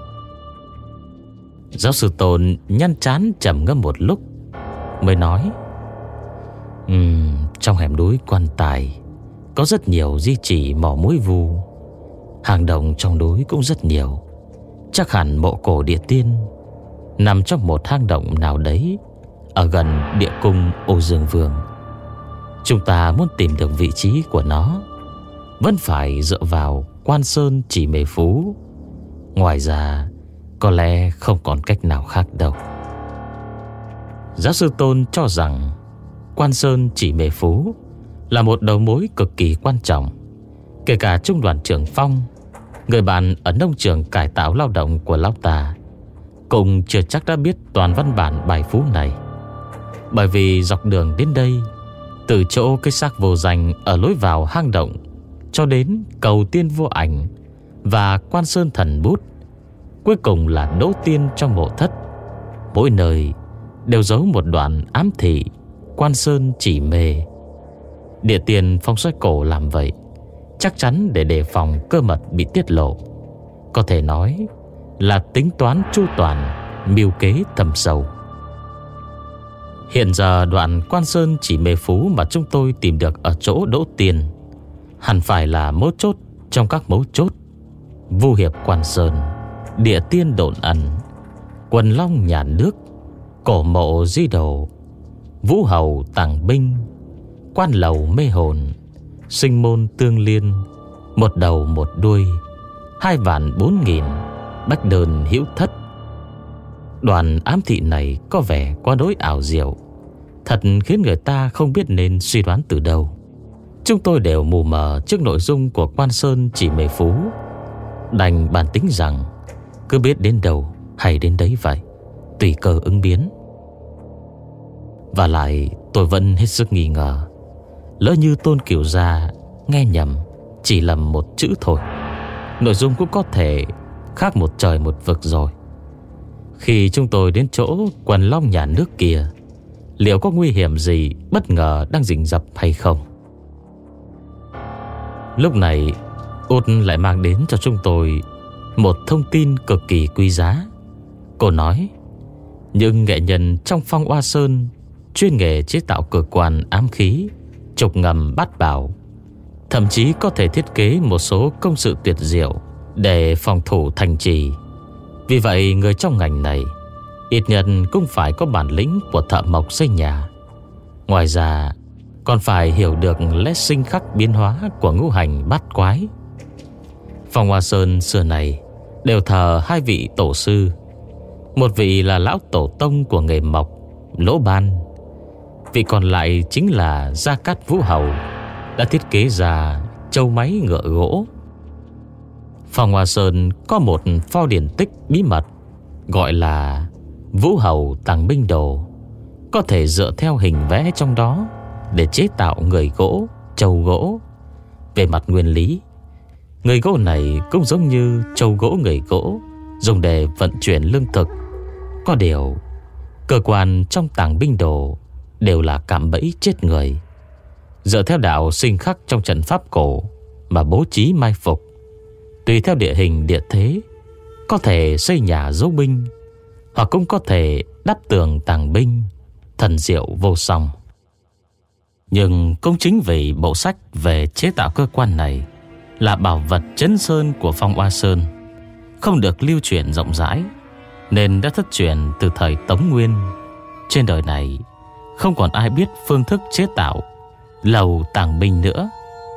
Giáo sư Tôn nhăn trán trầm ngâm một lúc mới nói, um, trong hẻm núi Quan Tài có rất nhiều di chỉ mỏ muối vu. Hang động trong núi cũng rất nhiều. Chắc hẳn mộ cổ Địa Tiên nằm trong một hang động nào đấy ở gần địa cung Ô Dương Vương. Chúng ta muốn tìm được vị trí của nó vẫn phải dựa vào Quan Sơn Chỉ Mê Phú. Ngoài ra có lẽ không còn cách nào khác đâu. Giáo sư Tôn cho rằng Quan Sơn Chỉ Mê Phú là một đầu mối cực kỳ quan trọng. Kể cả trung đoàn trưởng Phong, người bạn ở nông trường cải tạo lao động của lão ta, cũng chưa chắc đã biết toàn văn bản bài phú này. Bởi vì dọc đường đến đây, từ chỗ cái xác vô danh ở lối vào hang động cho đến cầu tiên vô ảnh và Quan Sơn Thần Bút, cuối cùng là Đỗ Tiên trong mộ thất, mỗi nơi đều giấu một đoạn ám thị Quan Sơn Chỉ Mê. Địa Tiên Phong Xoay Cổ làm vậy chắc chắn để đề phòng cơ mật bị tiết lộ. Có thể nói là tính toán chu toàn, mưu kế thâm sâu. Hiện giờ đoạn Quan Sơn Chỉ Mê Phú mà chúng tôi tìm được ở chỗ Đỗ Tiên hẳn phải là mấu chốt trong các mấu chốt: Vu Hiệp Quan Sơn, Địa Tiên Độn Ẩn, Quần Long Nhà Nước, Cổ Mộ Di Đồ, Vũ Hầu Tàng Binh, Quan Lầu Mê Hồn, Sinh Môn Tương Liên, Một Đầu Một Đuôi, Hai Vạn Bốn Nghìn, Bách Đơn Hữu Thất. Đoàn ám thị này có vẻ quá đối ảo diệu, thật khiến người ta không biết nên suy đoán từ đâu. Chúng tôi đều mù mờ trước nội dung của Quan Sơn Chỉ Mê Phú, đành bàn tính rằng cứ biết đến đâu hay đến đấy vậy, tùy cơ ứng biến. Và lại tôi vẫn hết sức nghi ngờ, lỡ như Tôn Cửu Gia nghe nhầm, chỉ lầm một chữ thôi, nội dung cũng có thể khác một trời một vực rồi. Khi chúng tôi đến chỗ Quần Long Nhà Nước kia, liệu có nguy hiểm gì bất ngờ đang rình rập hay không? Lúc này Út lại mang đến cho chúng tôi một thông tin cực kỳ quý giá. Cô nói những nghệ nhân trong Phong Hoa Sơn chuyên nghề chế tạo cơ quan ám khí, trục ngầm bát bảo, thậm chí có thể thiết kế một số công sự tuyệt diệu để phòng thủ thành trì. Vì vậy người trong ngành này ít nhất cũng phải có bản lĩnh của thợ mộc xây nhà. Ngoài ra còn phải hiểu được lẽ sinh khắc biến hóa của ngũ hành bát quái. Phong Hoa Sơn xưa này đều thờ hai vị tổ sư. Một vị là lão tổ tông của nghề mộc, Lỗ Ban. Vị còn lại chính là Gia Cát Vũ Hầu, đã thiết kế ra châu máy ngựa gỗ. Phong Hoa Sơn có một pho điển tích bí mật gọi là Vũ Hầu Tàng Binh Đồ, có thể dựa theo hình vẽ trong đó để chế tạo người gỗ, trâu gỗ. Về mặt nguyên lý, người gỗ này cũng giống như trâu gỗ người gỗ, dùng để vận chuyển lương thực. Có điều cơ quan trong Tàng Binh Đồ đều là cạm bẫy chết người, dựa theo đạo sinh khắc trong trận pháp cổ mà bố trí mai phục. Tùy theo địa hình địa thế, có thể xây nhà giấu binh, hoặc cũng có thể đắp tường tàng binh, thần diệu vô song. Nhưng cũng chính vì bộ sách về chế tạo cơ quan này là bảo vật chấn sơn của Phong Hoa Sơn, không được lưu truyền rộng rãi, nên đã thất truyền từ thời Tống Nguyên. Trên đời này không còn ai biết phương thức chế tạo lầu tàng binh nữa.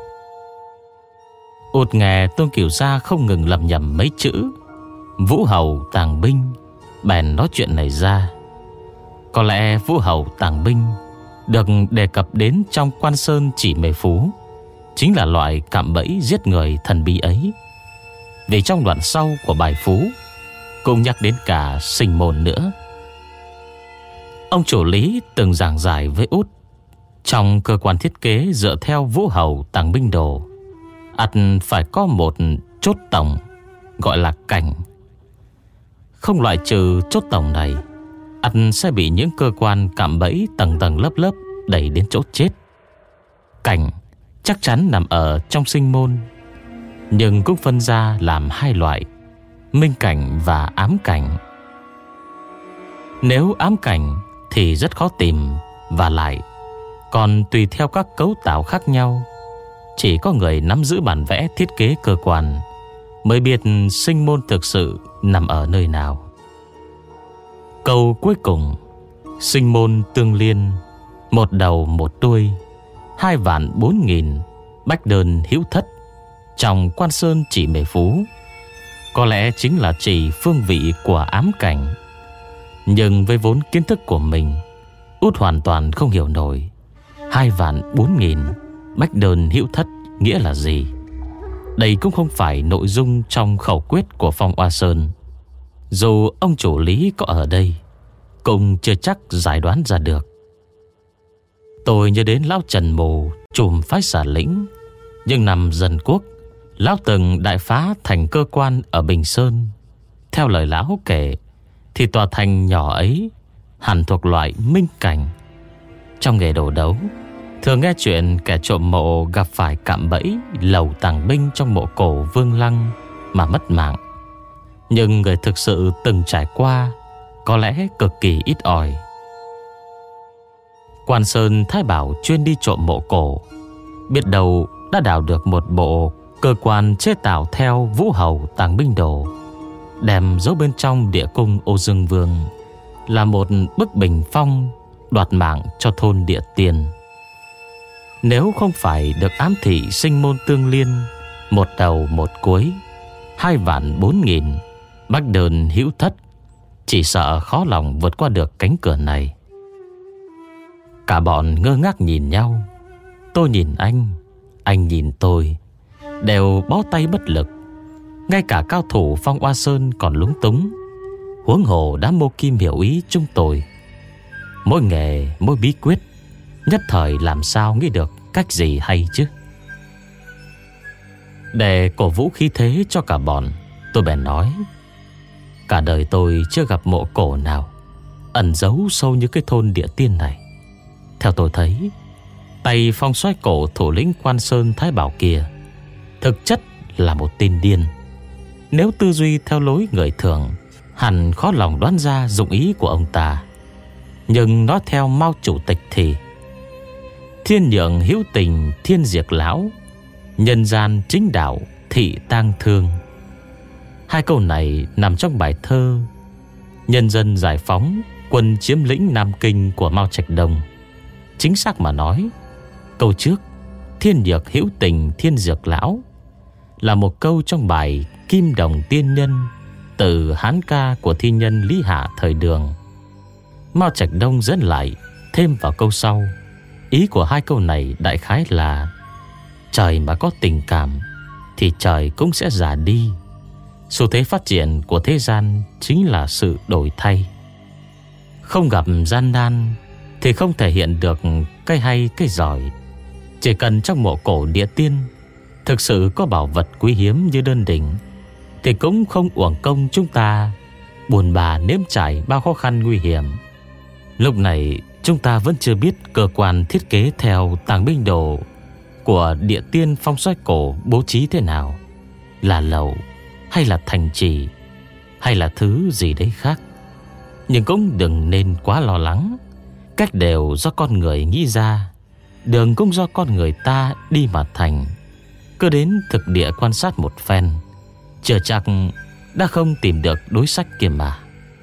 Út nghe Tôn Cửu Gia không ngừng lầm nhầm mấy chữ Vũ Hầu Tàng Binh, bèn nói chuyện này ra. Có lẽ Vũ Hầu Tàng Binh được đề cập đến trong Quan Sơn Chỉ Mề Phú chính là loại cạm bẫy giết người thần bí ấy. Vì trong đoạn sau của bài phú cũng nhắc đến cả sinh môn nữa. Ông chủ Lý từng giảng giải với Út, trong cơ quan thiết kế dựa theo Vũ Hầu Tàng Binh Đồ, ắt phải có một chốt tổng gọi là cảnh. Không loại trừ chốt tổng này, ắt sẽ bị những cơ quan cạm bẫy tầng tầng lớp lớp đẩy đến chỗ chết. Cảnh chắc chắn nằm ở trong sinh môn, nhưng cũng phân ra làm hai loại: minh cảnh và ám cảnh. Nếu ám cảnh thì rất khó tìm, và lại còn tùy theo các cấu tạo khác nhau. Chỉ có người nắm giữ bản vẽ thiết kế cơ quan mới biết sinh môn thực sự nằm ở nơi nào. Câu cuối cùng: sinh môn tương liên, một đầu một đuôi, hai vạn bốn nghìn, bách đơn hữu thất, trong Quan Sơn Chỉ Mề Phú, có lẽ chính là chỉ phương vị của ám cảnh. Nhưng với vốn kiến thức của mình, Út hoàn toàn không hiểu nổi hai vạn bốn nghìn, bách đơn hữu thất nghĩa là gì. Đây cũng không phải nội dung trong khẩu quyết của Phong Oa Sơn. Dù ông chủ Lý có ở đây, cũng chưa chắc giải đoán ra được. Tôi nhớ đến lão Trần Mù, trùm phái Xà Lĩnh. Nhưng năm Dân Quốc, lão từng đại phá thành cơ quan ở Bình Sơn. Theo lời lão kể, thì tòa thành nhỏ ấy hẳn thuộc loại minh cảnh. Trong nghề đồ đấu, thường nghe chuyện kẻ trộm mộ gặp phải cạm bẫy lầu tàng binh trong mộ cổ Vương Lăng mà mất mạng. Nhưng người thực sự từng trải qua có lẽ cực kỳ ít ỏi. Quan Sơn Thái Bảo chuyên đi trộm mộ cổ, biết đâu đã đào được một bộ cơ quan chế tạo theo Vũ Hầu Tàng Binh Đồ, đem giấu bên trong địa cung Ô Dương Vương, là một bức bình phong đoạt mạng cho thôn Địa Tiên. Nếu không phải được ám thị sinh môn tương liên, một đầu một cuối, hai vạn bốn nghìn, bách đơn hữu thất, chỉ sợ khó lòng vượt qua được cánh cửa này. Cả bọn ngơ ngác nhìn nhau. Tôi nhìn anh, anh nhìn tôi, đều bó tay bất lực. Ngay cả cao thủ Phong Oa Sơn còn lúng túng, huống hồ đám mô kim hiểu ý chúng tôi. Mỗi nghề, mỗi bí quyết, nhất thời làm sao nghĩ được cách gì hay chứ. Để cổ vũ khí thế cho cả bọn, tôi bèn nói: cả đời tôi chưa gặp mộ cổ nào ẩn giấu sâu như cái thôn Địa Tiên này. Theo tôi thấy, tay phong soái cổ thủ lĩnh Quan Sơn Thái Bảo kia thực chất là một tên điên. Nếu tư duy theo lối người thường, hẳn khó lòng đoán ra dụng ý của ông ta. Nhưng nói theo Mao chủ tịch thì: thiên nhượng hữu tình thiên diệt lão, nhân gian chính đạo thị tang thương. Hai câu này nằm trong bài thơ Nhân dân giải phóng, quân chiếm lĩnh Nam Kinh của Mao Trạch Đông. Chính xác mà nói, câu trước thiên nhược hữu tình thiên diệt lão là một câu trong bài Kim Đồng Tiên Nhân, từ Hán ca của thi nhân Lý Hạ thời Đường. Mao Trạch Đông dẫn lại thêm vào câu sau. Ý của hai câu này đại khái là: trời mà có tình cảm thì trời cũng sẽ già đi. Xu thế phát triển của thế gian chính là sự đổi thay. Không gặp gian nan thì không thể hiện được cái hay cái giỏi. Chỉ cần trong mộ cổ Địa Tiên thực sự có bảo vật quý hiếm như đơn đỉnh, thì cũng không uổng công chúng ta buồn bã nếm trải bao khó khăn nguy hiểm. Lúc này chúng ta vẫn chưa biết cơ quan thiết kế theo Tàng Binh Đồ của Địa Tiên phong soái cổ bố trí thế nào, là lầu hay là thành trì hay là thứ gì đấy khác. Nhưng cũng đừng nên quá lo lắng. Cách đều do con người nghĩ ra, đường cũng do con người ta đi mà thành. Cứ đến thực địa quan sát một phen, chưa chắc đã không tìm được đối sách kia mà.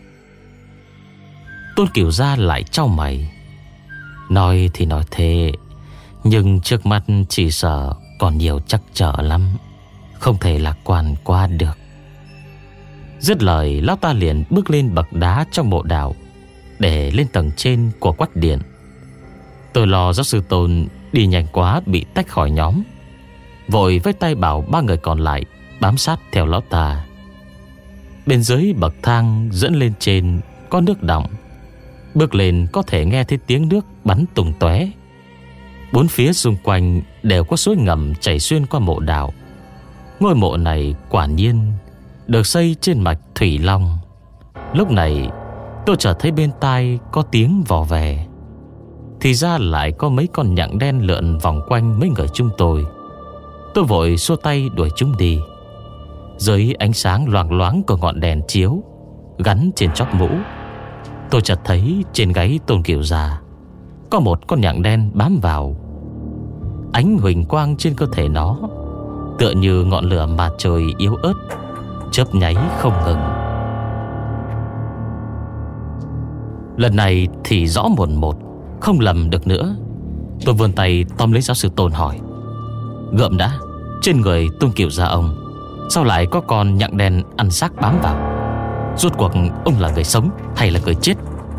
Tôn Cửu Gia lại chau mày. Nói thì nói thế, nhưng trước mắt chỉ sợ còn nhiều trắc trở lắm, không thể lạc quan qua được. Dứt lời, lão ta liền bước lên bậc đá trong mộ đạo để lên tầng trên của quách điện. Tôi lo giáo sư Tôn đi nhanh quá bị tách khỏi nhóm, vội với tay bảo ba người còn lại bám sát theo lão ta. Bên dưới bậc thang dẫn lên trên có nước đọng, bước lên có thể nghe thấy tiếng nước bắn tung tóe. Bốn phía xung quanh đều có suối ngầm chảy xuyên qua mộ đạo. Ngôi mộ này quả nhiên được xây trên mạch Thủy Long. Lúc này tôi chợt thấy bên tai có tiếng vò vè. Thì ra lại có mấy con nhặng đen lượn vòng quanh mấy người chúng tôi. Tôi vội xua tay đuổi chúng đi. Dưới ánh sáng loang loáng của ngọn đèn chiếu gắn trên chóp mũ, tôi chợt thấy trên gáy Tôn Kiều Gia có một con nhặng đen bám vào. Ánh huỳnh quang trên cơ thể nó tựa như ngọn lửa mặt trời yếu ớt, chớp nháy không ngừng. Lần này thì rõ mồn một, không lầm được nữa. Tôi vươn tay tóm lấy giáo sư Tôn hỏi: Gượm đã, trên người Tôn Kiều Gia ông sao lại có con nhặng đen ăn xác bám vào? Rốt cuộc ông là người sống hay là người chết?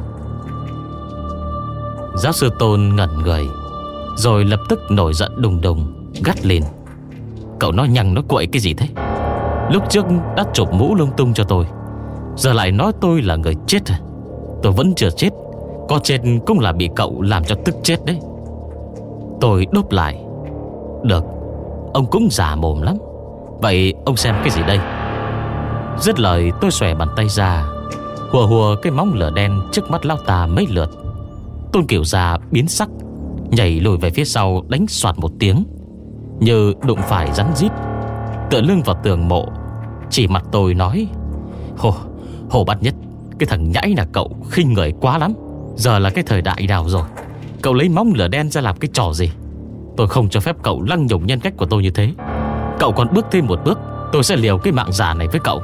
Giáo sư Tôn ngẩn người, rồi lập tức nổi giận đùng đùng, gắt lên: Cậu nói nhằng nói quậy cái gì thế? Lúc trước đã chụp mũ lung tung cho tôi, giờ lại nói tôi là người chết à? Tôi vẫn chưa chết, có chết cũng là bị cậu làm cho tức chết đấy. Tôi đốp lại: Được, ông cũng già mồm lắm. Vậy ông xem cái gì đây? Dứt lời tôi xòe bàn tay ra, hùa hùa cái móng lửa đen trước mắt lão ta mấy lượt. Tôn Kiều Gia biến sắc, nhảy lùi về phía sau, đánh soạt một tiếng, như đụng phải rắn rít, tựa lưng vào tường mộ, chỉ mặt tôi nói: Hồ, Hồ Bát Nhất, cái thằng nhãi là cậu khinh người quá lắm. Giờ là cái thời đại nào rồi, cậu lấy móng lửa đen ra làm cái trò gì? Tôi không cho phép cậu lăng nhục nhân cách của tôi như thế. Cậu còn bước thêm một bước, tôi sẽ liều cái mạng già này với cậu.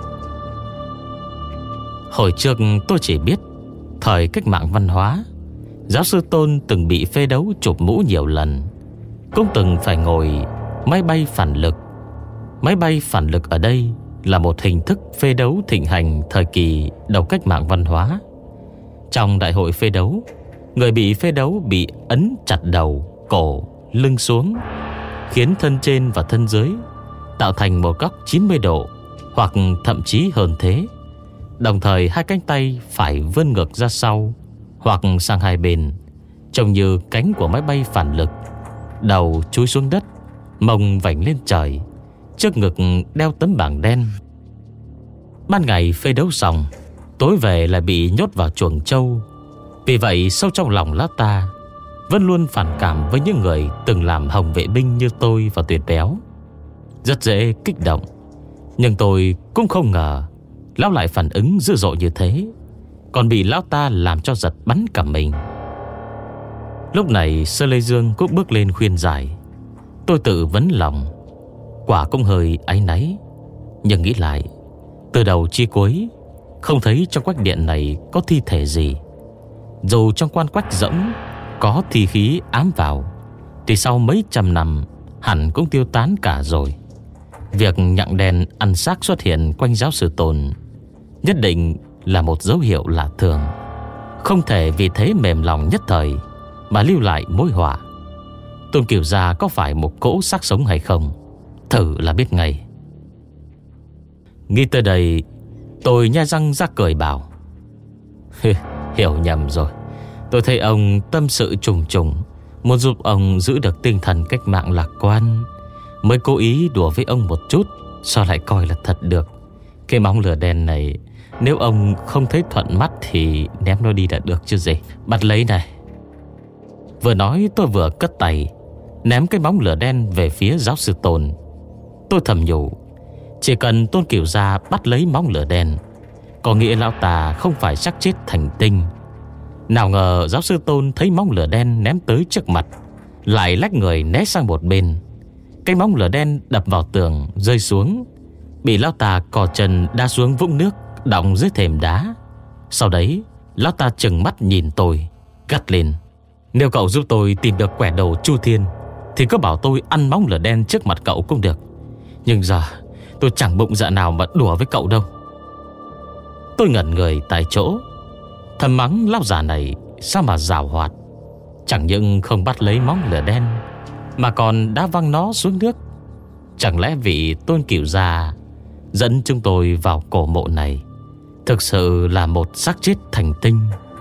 Hồi trước tôi chỉ biết thời cách mạng văn hóa, giáo sư Tôn từng bị phê đấu chụp mũ nhiều lần, cũng từng phải ngồi máy bay phản lực. Máy bay phản lực ở đây là một hình thức phê đấu thịnh hành thời kỳ đầu cách mạng văn hóa. Trong đại hội phê đấu, người bị phê đấu bị ấn chặt đầu, cổ, lưng xuống, khiến thân trên và thân dưới tạo thành một góc chín mươi độ, hoặc thậm chí hơn thế. Đồng thời hai cánh tay phải vươn ngược ra sau hoặc sang hai bên, trông như cánh của máy bay phản lực. Đầu chúi xuống đất, mông vảnh lên trời, trước ngực đeo tấm bảng đen. Ban ngày phê đấu xong, tối về lại bị nhốt vào chuồng trâu. Vì vậy sâu trong lòng lão ta vẫn luôn phản cảm với những người từng làm hồng vệ binh như tôi và Tuyệt Béo. Rất dễ kích động, nhưng tôi cũng không ngờ lão lại phản ứng dữ dội như thế, còn bị lão ta làm cho giật bắn cả mình. Lúc này Sơ Lê Dương cũng bước lên khuyên giải. Tôi tự vấn lòng, quả cũng hơi áy náy, nhưng nghĩ lại, từ đầu chi cuối không thấy trong quách điện này có thi thể gì. Dù trong quan quách rỗng có thi khí ám vào, thì sau mấy trăm năm hẳn cũng tiêu tán cả rồi. Việc nhặng đen ăn xác xuất hiện quanh giáo sư Tôn nhất định là một dấu hiệu lạ thường. Không thể vì thế mềm lòng nhất thời mà lưu lại mối họa. Tôn Kiều Gia có phải một cỗ xác sống hay không, thử là biết ngay. Nghĩ tới đây, tôi nhe răng ra cười bảo: Hiểu nhầm rồi. Tôi thấy ông tâm sự trùng trùng, muốn giúp ông giữ được tinh thần cách mạng lạc quan, mới cố ý đùa với ông một chút. Sao lại coi là thật được? Cái móng lửa đen này, nếu ông không thấy thuận mắt thì ném nó đi đã được chứ gì. Bắt lấy này. Vừa nói tôi vừa cất tay ném cái móng lửa đen về phía giáo sư Tôn. Tôi thầm nhủ, chỉ cần Tôn Kiều Gia bắt lấy móng lửa đen, có nghĩa lão ta không phải xác chết thành tinh. Nào ngờ giáo sư Tôn thấy móng lửa đen ném tới trước mặt, lại lách người né sang một bên. Cái móng lửa đen đập vào tường rơi xuống, bị lão ta cò chân đá xuống vũng nước đọng dưới thềm đá. Sau đấy lão ta trừng mắt nhìn tôi, gắt lên: Nếu cậu giúp tôi tìm được quẻ đầu Chu Thiên thì cứ bảo tôi ăn móng lửa đen trước mặt cậu cũng được. Nhưng giờ tôi chẳng bụng dạ nào mà đùa với cậu đâu. Tôi ngẩn người tại chỗ, thầm mắng lão già này sao mà giàu hoạt. chẳng những không bắt lấy móng lửa đen mà còn đá văng nó xuống nước. Chẳng lẽ vị Tôn Cửu gia dẫn chúng tôi vào cổ mộ này thực sự là một xác chết thành tinh?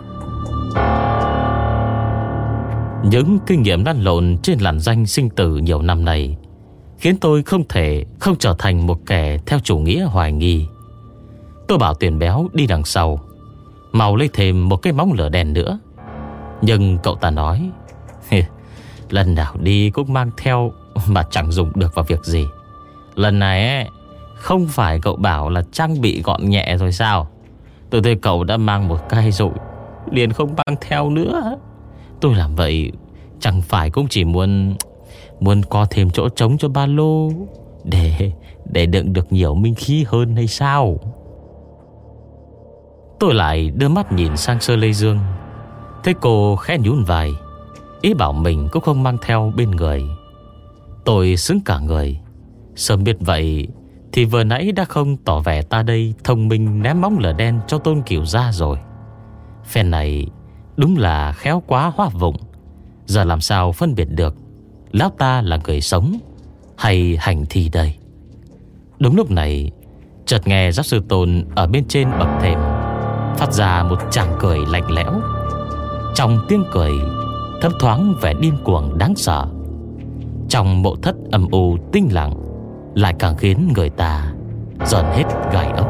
Những kinh nghiệm lăn lộn trên làn danh sinh tử nhiều năm này khiến tôi không thể không trở thành một kẻ theo chủ nghĩa hoài nghi. Tôi bảo Tuyền Béo đi đằng sau, mau lấy thêm một cái móng lửa đen nữa. Nhưng cậu ta nói, lần nào đi cũng mang theo mà chẳng dùng được vào việc gì. Lần này ấy, không phải cậu bảo là trang bị gọn nhẹ rồi sao? Tôi thấy cậu đã mang một cây rồi, liền không mang theo nữa. Tôi làm vậy chẳng phải cũng chỉ muốn Muốn có thêm chỗ trống cho ba lô, Để để đựng được nhiều minh khí hơn hay sao? Tôi lại đưa mắt nhìn sang Sơ Lê Dương, thấy cô khẽ nhún vai, ý bảo mình cũng không mang theo bên người. Tôi sững cả người. Sớm biết vậy thì vừa nãy đã không tỏ vẻ ta đây thông minh ném móng lửa đen cho Tôn Cửu gia rồi. Phen này đúng là khéo quá hóa vụng. Giờ làm sao phân biệt được lão ta là người sống hay hành thi đây? Đúng lúc này, chợt nghe giáo sư Tôn ở bên trên bậc thềm phát ra một tràng cười lạnh lẽo. Trong tiếng cười thấp thoáng vẻ điên cuồng đáng sợ. Trong mộ thất âm u tinh lặng lại càng khiến người ta giận hết gai ốc.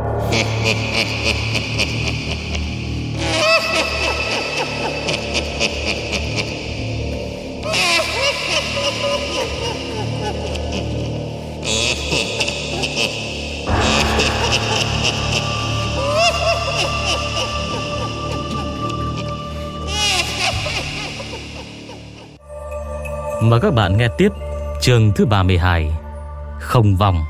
Mời các bạn nghe tiếp chương thứ ba mươi hai, Không Vòng.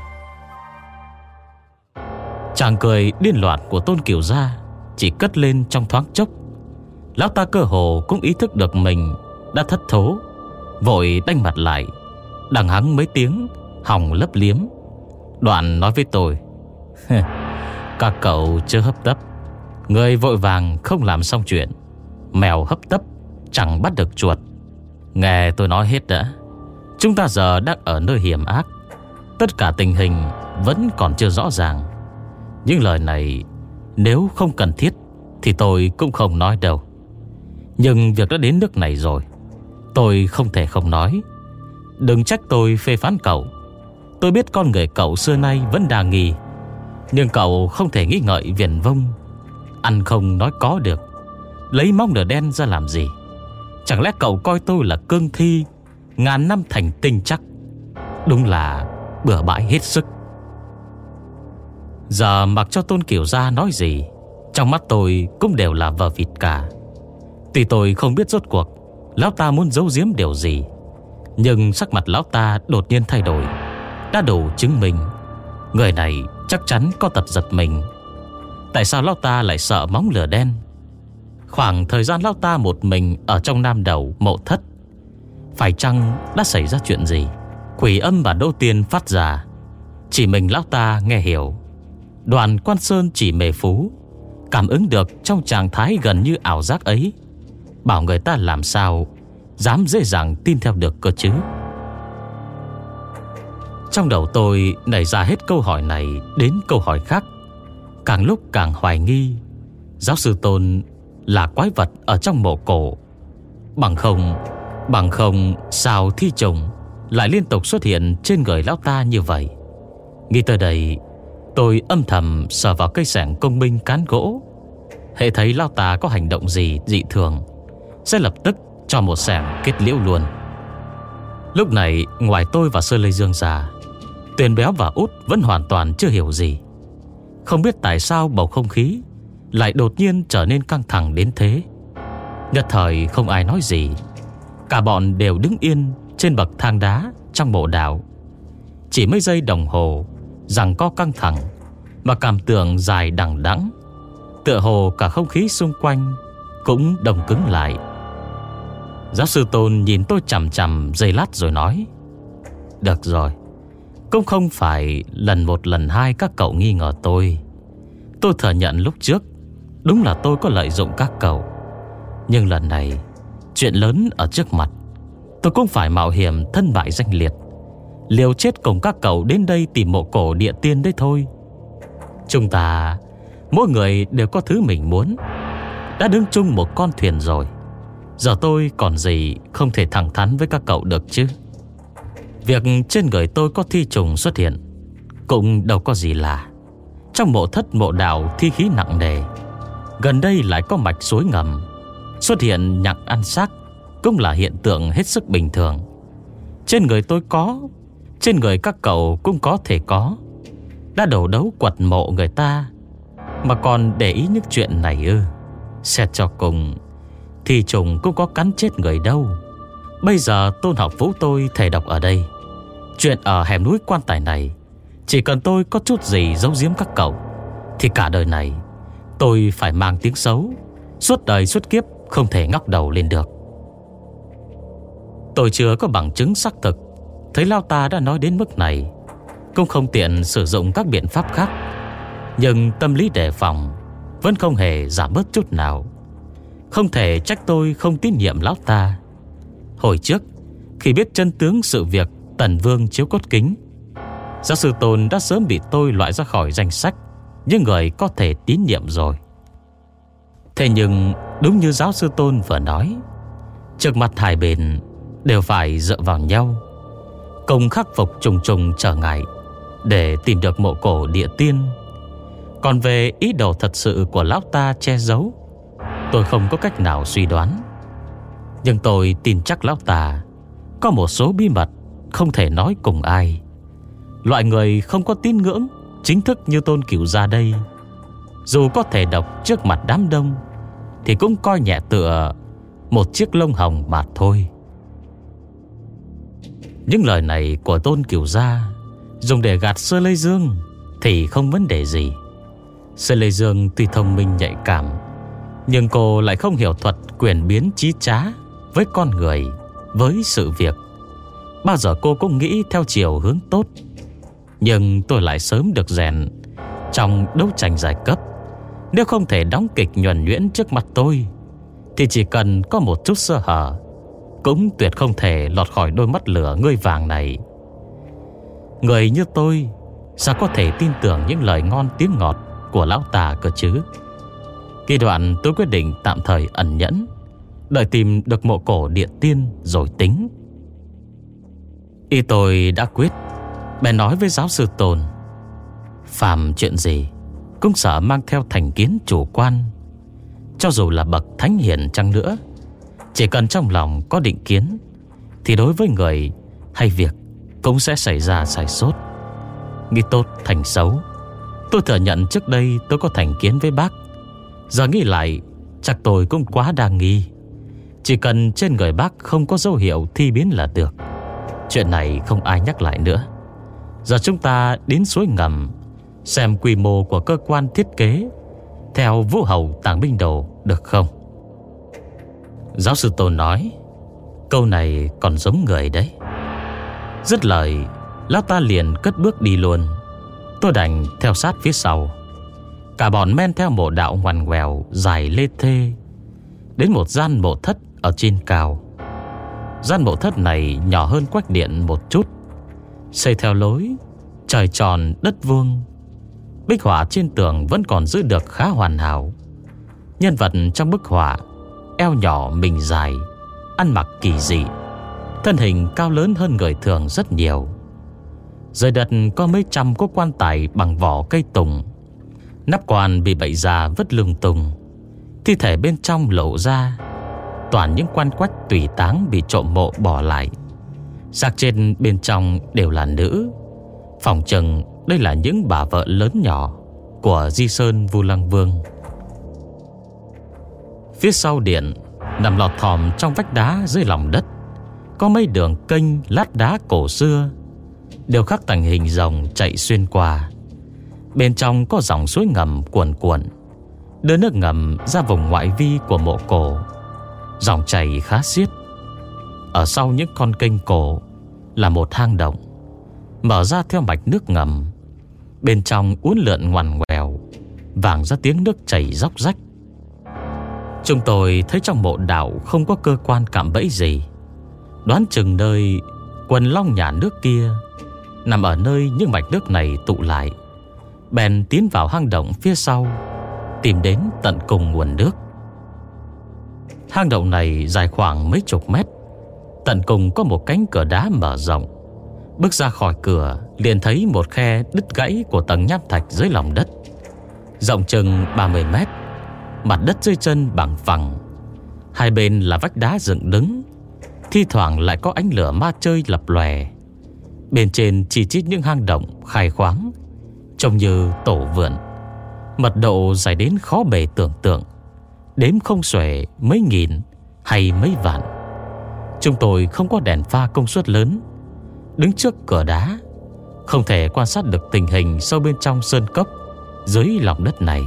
Chàng cười điên loạn của Tôn Cửu gia chỉ cất lên trong thoáng chốc. Lão ta cơ hồ cũng ý thức được mình đã thất thố, vội đanh mặt lại, đằng hắng mấy tiếng hòng lấp liếm. Đoạn nói với tôi, các cậu chưa hấp tấp, người vội vàng không làm xong chuyện. Mèo hấp tấp chẳng bắt được chuột. Nghe tôi nói hết đã. Chúng ta giờ đang ở nơi hiểm ác, tất cả tình hình vẫn còn chưa rõ ràng. Những lời này nếu không cần thiết thì tôi cũng không nói đâu. Nhưng việc đã đến nước này rồi, tôi không thể không nói. Đừng trách tôi phê phán cậu. Tôi biết con người cậu xưa nay vẫn đa nghi, nhưng cậu không thể nghĩ ngợi viển vông, ăn không nói có được. Lấy móng lửa đen ra làm gì? Chẳng lẽ cậu coi tôi là cương thi ngàn năm thành tinh chắc? Đúng là bừa bãi hết sức. Giờ mặc cho Tôn Cửu gia nói gì, trong mắt tôi cũng đều là vờ vịt cả. Tuy tôi không biết rốt cuộc lão ta muốn giấu giếm điều gì, nhưng sắc mặt lão ta đột nhiên thay đổi đã đủ chứng minh người này chắc chắn có tật giật mình. Tại sao lão ta lại sợ móng lửa đen? Khoảng thời gian lão ta một mình ở trong Nam Đầu mộ thất, phải chăng đã xảy ra chuyện gì? Quỷ âm và đô tiên phát ra, chỉ mình lão ta nghe hiểu. Đoàn Quan Sơn chỉ mề phú, cảm ứng được trong trạng thái gần như ảo giác ấy, bảo người ta làm sao dám dễ dàng tin theo được cơ chứ? Trong đầu tôi nảy ra hết câu hỏi này đến câu hỏi khác, càng lúc càng hoài nghi giáo sư Tôn là quái vật ở trong mộ cổ. Bằng không Bằng không sao thi trùng lại liên tục xuất hiện trên người lão ta như vậy? Nghĩ tới đây, tôi âm thầm sờ vào cây xẻng công binh cán gỗ. Hễ thấy lão ta có hành động gì dị thường, sẽ lập tức cho một xẻng kết liễu luôn. Lúc này ngoài tôi và Sơ Lê Dương ra, Tuyền Béo và Út vẫn hoàn toàn chưa hiểu gì. Không biết tại sao bầu không khí lại đột nhiên trở nên căng thẳng đến thế. Nhất thời không ai nói gì, cả bọn đều đứng yên trên bậc thang đá trong mộ đạo. Chỉ mấy giây đồng hồ giằng co căng thẳng mà cảm tưởng dài đằng đẵng, tựa hồ cả không khí xung quanh cũng đông cứng lại. Giáo sư Tôn nhìn tôi chằm chằm giây lát rồi nói, được rồi, cũng không phải lần một lần hai các cậu nghi ngờ tôi. Tôi thừa nhận lúc trước đúng là tôi có lợi dụng các cậu, nhưng lần này Chuyện lớn ở trước mặt, tôi cũng phải mạo hiểm thân bại danh liệt, liều chết cùng các cậu đến đây tìm mộ cổ địa tiên đấy thôi. Chúng ta mỗi người đều có thứ mình muốn, đã đứng chung một con thuyền rồi. Giờ tôi còn gì không thể thẳng thắn với các cậu được chứ. Việc trên người tôi có thi trùng xuất hiện cũng đâu có gì lạ. Trong mộ thất mộ đạo thi khí nặng nề, gần đây lại có mạch suối ngầm, xuất hiện nhặng ăn xác cũng là hiện tượng hết sức bình thường. Trên người tôi có, trên người các cậu cũng có thể có. Đã đổ đấu quật mộ người ta mà còn để ý những chuyện này ư? Xét cho cùng thì trùng cũng có cắn chết người đâu. Bây giờ Tôn Học Vũ tôi thề độc ở đây. Chuyện ở hẻm núi quan tài này, chỉ cần tôi có chút gì giấu giếm các cậu thì cả đời này tôi phải mang tiếng xấu, suốt đời suốt kiếp không thể ngóc đầu lên được. Tôi chưa có bằng chứng xác thực, thấy lão ta đã nói đến mức này, cũng không tiện sử dụng các biện pháp khác. Nhưng tâm lý đề phòng vẫn không hề giảm bớt chút nào. Không thể trách tôi không tín nhiệm lão ta. Hồi trước khi biết chân tướng sự việc Tần Vương chiếu cốt kính, giáo sư Tôn đã sớm bị tôi loại ra khỏi danh sách những người có thể tín nhiệm rồi. Thế nhưng đúng như giáo sư Tôn vừa nói, trước mặt hai bên đều phải dựa vào nhau, cùng khắc phục trùng trùng trở ngại để tìm được mộ cổ địa tiên. Còn về ý đồ thật sự của lão ta che giấu, tôi không có cách nào suy đoán. Nhưng tôi tin chắc lão ta có một số bí mật không thể nói cùng ai. Loại người không có tín ngưỡng chính thức như Tôn Cửu gia đây, dù có thể độc trước mặt đám đông thì cũng coi nhẹ tựa một chiếc lông hồng mà thôi. Những lời này của Tôn Cửu gia dùng để gạt Sơ Lê Dương thì không vấn đề gì. Sơ Lê Dương tuy thông minh nhạy cảm, nhưng cô lại không hiểu thuật quyền biến trí trá với con người, với sự việc. Bao giờ cô cũng nghĩ theo chiều hướng tốt. Nhưng tôi lại sớm được rèn trong đấu tranh giai cấp. Nếu không thể đóng kịch nhuần nhuyễn trước mặt tôi thì chỉ cần có một chút sơ hở cũng tuyệt không thể lọt khỏi đôi mắt lửa ngươi vàng này. Người như tôi sao có thể tin tưởng những lời ngon tiếng ngọt của lão ta cơ chứ? Kỳ đoạn tôi quyết định tạm thời ẩn nhẫn, đợi tìm được mộ cổ địa tiên rồi tính. Y tôi đã quyết, bèn nói với giáo sư Tôn, phàm chuyện gì cũng sợ mang theo thành kiến chủ quan. Cho dù là bậc thánh hiền chăng nữa, chỉ cần trong lòng có định kiến thì đối với người hay việc cũng sẽ xảy ra sai sót. Nghĩ tốt thành xấu. Tôi thừa nhận trước đây tôi có thành kiến với bác. Giờ nghĩ lại chắc tôi cũng quá đa nghi. Chỉ cần trên người bác không có dấu hiệu thi biến là được. Chuyện này không ai nhắc lại nữa. Giờ chúng ta đến suối ngầm xem quy mô của cơ quan thiết kế theo Vũ Hầu Tàng Binh Đồ được không? Giáo sư Tôn nói, câu này còn giống người đấy. Dứt lời, lão ta liền cất bước đi luôn. Tôi đành theo sát phía sau. Cả bọn men theo mộ đạo ngoằn ngoèo dài lê thê đến một gian mộ thất ở trên cao. Gian mộ thất này nhỏ hơn quách điện một chút, xây theo lối trời tròn đất vuông. Bích họa trên tường vẫn còn giữ được khá hoàn hảo. Nhân vật trong bức họa eo nhỏ mình dài, ăn mặc kỳ dị, thân hình cao lớn hơn người thường rất nhiều. Dưới đất có mấy trăm cỗ quan tài bằng vỏ cây tùng. Nắp quan bị bậy già vứt lung tung. Thi thể bên trong lộ ra toàn những quan quách tùy táng bị trộm mộ bỏ lại. Xác trên bên trong đều là nữ. Phỏng chừng đây là những bà vợ lớn nhỏ của Di Sơn Vu Lăng Vương. Phía sau điện, nằm lọt thỏm trong vách đá dưới lòng đất, có mấy đường kênh lát đá cổ xưa, đều khắc thành hình rồng chạy xuyên qua. Bên trong có dòng suối ngầm cuồn cuộn, đưa nước ngầm ra vùng ngoại vi của mộ cổ. Dòng chảy khá xiết. Ở sau những con kênh cổ là một hang động mở ra theo mạch nước ngầm. Bên trong uốn lượn ngoằn ngoèo, vang ra tiếng nước chảy róc rách. Chúng tôi thấy trong mộ đạo không có cơ quan cạm bẫy gì. Đoán chừng nơi quần long nhà nước kia nằm ở nơi những mạch nước này tụ lại. Bèn tiến vào hang động phía sau, tìm đến tận cùng nguồn nước. Hang động này dài khoảng mấy chục mét. Tận cùng có một cánh cửa đá mở rộng. Bước ra khỏi cửa liền thấy một khe đứt gãy của tầng nham thạch dưới lòng đất, rộng chừng ba mươi mét. Mặt đất dưới chân bằng phẳng. Hai bên là vách đá dựng đứng, thi thoảng lại có ánh lửa ma chơi lập lòe. Bên trên chỉ chít những hang động khai khoáng, trông như tổ vườn. Mật độ dài đến khó bề tưởng tượng, đếm không xuể mấy nghìn hay mấy vạn. Chúng tôi không có đèn pha công suất lớn, đứng trước cửa đá không thể quan sát được tình hình sâu bên trong sơn cốc dưới lòng đất này.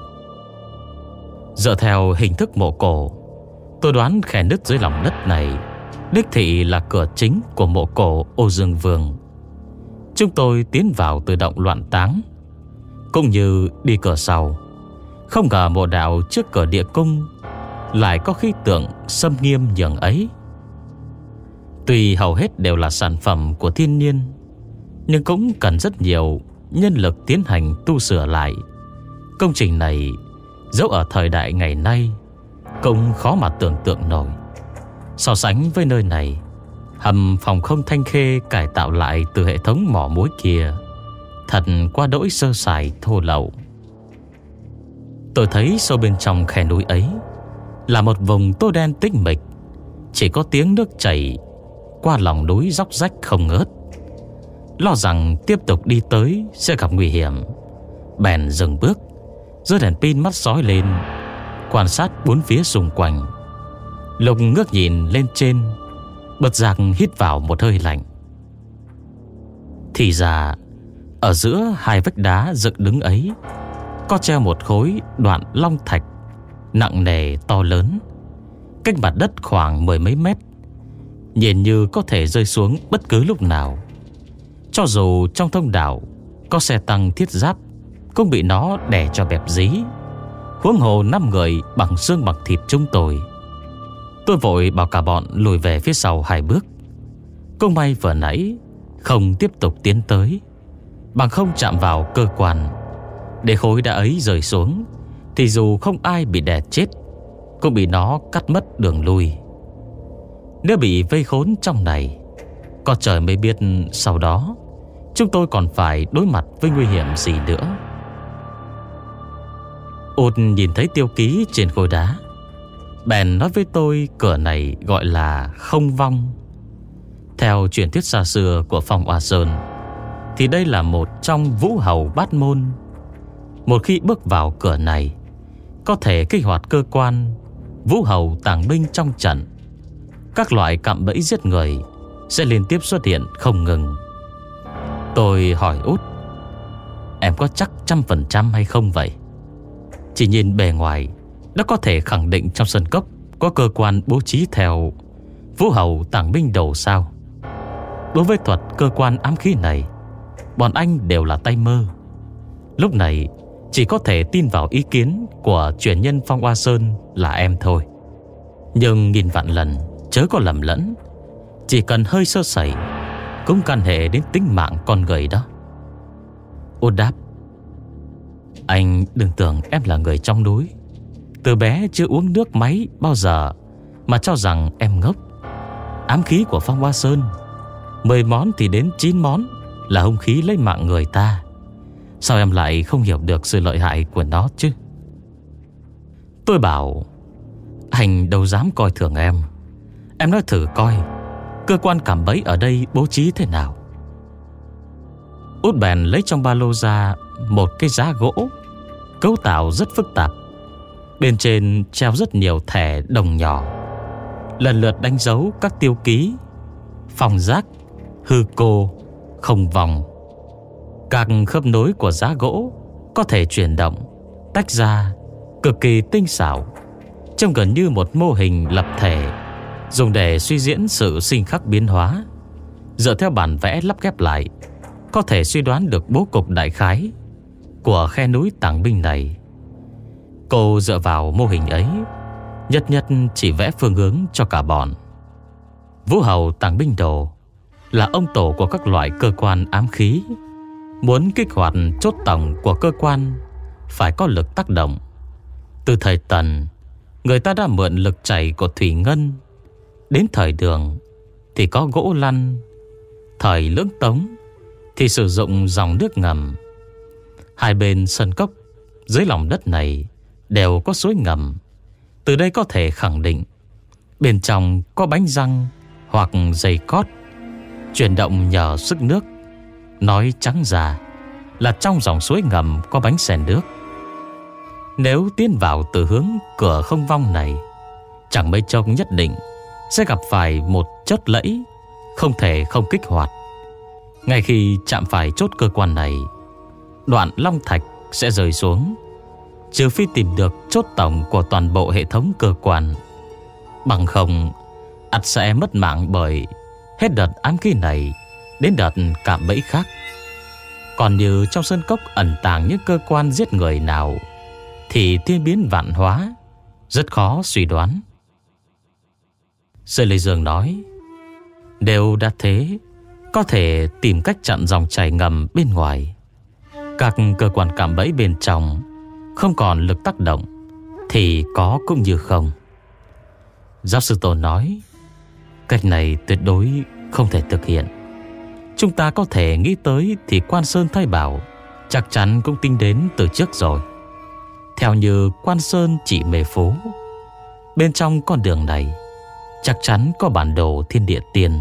Dựa theo hình thức mộ cổ, tôi đoán khe nứt dưới lòng đất này đích thị là cửa chính của mộ cổ Ô Dương Vương. Chúng tôi tiến vào từ động loạn táng, cũng như đi cửa sau. Không ngờ mộ đạo trước cửa địa cung lại có khí tượng xâm nghiêm nhường ấy. Tuy hầu hết đều là sản phẩm của thiên nhiên, nhưng cũng cần rất nhiều nhân lực tiến hành tu sửa lại. Công trình này dẫu ở thời đại ngày nay cũng khó mà tưởng tượng nổi. So sánh với nơi này, hầm phòng không Thanh Khê cải tạo lại từ hệ thống mỏ muối kia thật qua đỗi sơ sài thô lậu. Tôi thấy sâu bên trong khe núi ấy là một vùng tô đen tĩnh mịch, chỉ có tiếng nước chảy qua lòng núi róc rách không ngớt. Lo rằng tiếp tục đi tới sẽ gặp nguy hiểm, bèn dừng bước, giơ đèn pin mắt sói lên, quan sát bốn phía xung quanh. Lục ngước nhìn lên trên, bật giác hít vào một hơi lạnh. Thì ra ở giữa hai vách đá dựng đứng ấy có treo một khối đoạn long thạch nặng nề to lớn, cách mặt đất khoảng mười mấy mét, nhìn như có thể rơi xuống bất cứ lúc nào. Cho dù trong thông đạo có xe tăng thiết giáp cũng bị nó đè cho bẹp dí, huống hồ năm người bằng xương bằng thịt chúng tôi. Tôi vội bảo cả bọn lùi về phía sau hai bước. Cũng may vừa nãy không tiếp tục tiến tới, bằng không chạm vào cơ quan, để khối đá ấy rơi xuống thì dù không ai bị đè chết cũng bị nó cắt mất đường lui. Nếu bị vây khốn trong này, có trời mới biết sau đó chúng tôi còn phải đối mặt với nguy hiểm gì nữa. Út nhìn thấy tiêu ký trên khối đá, bèn nói với tôi cửa này gọi là Không Vong. Theo truyền thuyết xa xưa của Phong Hoa Sơn thì đây là một trong vũ hầu bát môn. Một khi bước vào cửa này, có thể kích hoạt cơ quan vũ hầu tàng binh trong trận. Các loại cạm bẫy giết người sẽ liên tiếp xuất hiện không ngừng. Tôi hỏi Út, em có chắc trăm phần trăm hay không vậy? Chỉ nhìn bề ngoài đã có thể khẳng định trong sân cốc có cơ quan bố trí theo vũ hầu tàng binh đầu sao? Đối với thuật cơ quan ám khí này, bọn anh đều là tay mơ. Lúc này chỉ có thể tin vào ý kiến của truyền nhân Phong Hoa Sơn là em thôi. Nhưng nghìn vạn lần chớ có lầm lẫn, chỉ cần hơi sơ sẩy cũng can hệ đến tính mạng con người đó. Út đáp, anh đừng tưởng em là người trong núi, từ bé chưa uống nước máy bao giờ mà cho rằng em ngốc. Ám khí của Phong Hoa Sơn mười món thì đến chín món là hung khí lấy mạng người ta. Sao em lại không hiểu được sự lợi hại của nó chứ? Tôi bảo, anh đâu dám coi thường em. Em nói thử coi cơ quan cảm bẫy ở đây bố trí thế nào. Út bèn lấy trong ba lô ra một cái giá gỗ, cấu tạo rất phức tạp. Bên trên treo rất nhiều thẻ đồng nhỏ, lần lượt đánh dấu các tiêu ký: phong giác, hư cô, không vòng. Các khớp nối của giá gỗ có thể chuyển động, tách ra, cực kỳ tinh xảo, trông gần như một mô hình lập thể, dùng để suy diễn sự sinh khắc biến hóa. Dựa theo bản vẽ lắp ghép lại, có thể suy đoán được bố cục đại khái của khe núi tàng binh này. Cô dựa vào mô hình ấy nhất nhất chỉ vẽ phương hướng cho cả bọn. Vũ Hầu Tàng Binh Đồ là ông tổ của các loại cơ quan ám khí. Muốn kích hoạt chốt tổng của cơ quan phải có lực tác động. Từ thời Tần, người ta đã mượn lực chảy của thủy ngân. Đến thời Đường thì có gỗ lăn. Thời Lưỡng Tống thì sử dụng dòng nước ngầm. Hai bên sân cốc dưới lòng đất này đều có suối ngầm. Từ đây có thể khẳng định bên trong có bánh răng hoặc dây cót chuyển động nhờ sức nước. Nói trắng ra là trong dòng suối ngầm có bánh xe nước. Nếu tiến vào từ hướng cửa không vong này, chẳng mấy chốc nhất định sẽ gặp phải một chốt lẫy không thể không kích hoạt. Ngay khi chạm phải chốt cơ quan này, đoạn long thạch sẽ rơi xuống, trừ phi tìm được chốt tổng của toàn bộ hệ thống cơ quan. Bằng không, ắt sẽ mất mạng bởi hết đợt ám khí này đến đợt cạm bẫy khác. Còn như trong sơn cốc ẩn tàng những cơ quan giết người nào thì thiên biến vạn hóa, rất khó suy đoán. Sơ Lê Dương nói, đều đã thế, có thể tìm cách chặn dòng chảy ngầm bên ngoài. Các cơ quan cạm bẫy bên trong không còn lực tác động thì có cũng như không. Giáo sư Tôn nói, cách này tuyệt đối không thể thực hiện. Chúng ta có thể nghĩ tới thì Quan Sơn Thái Bảo chắc chắn cũng tính đến từ trước rồi. Theo như Quan Sơn chỉ mê phố, bên trong con đường này chắc chắn có bản đồ thiên địa tiên.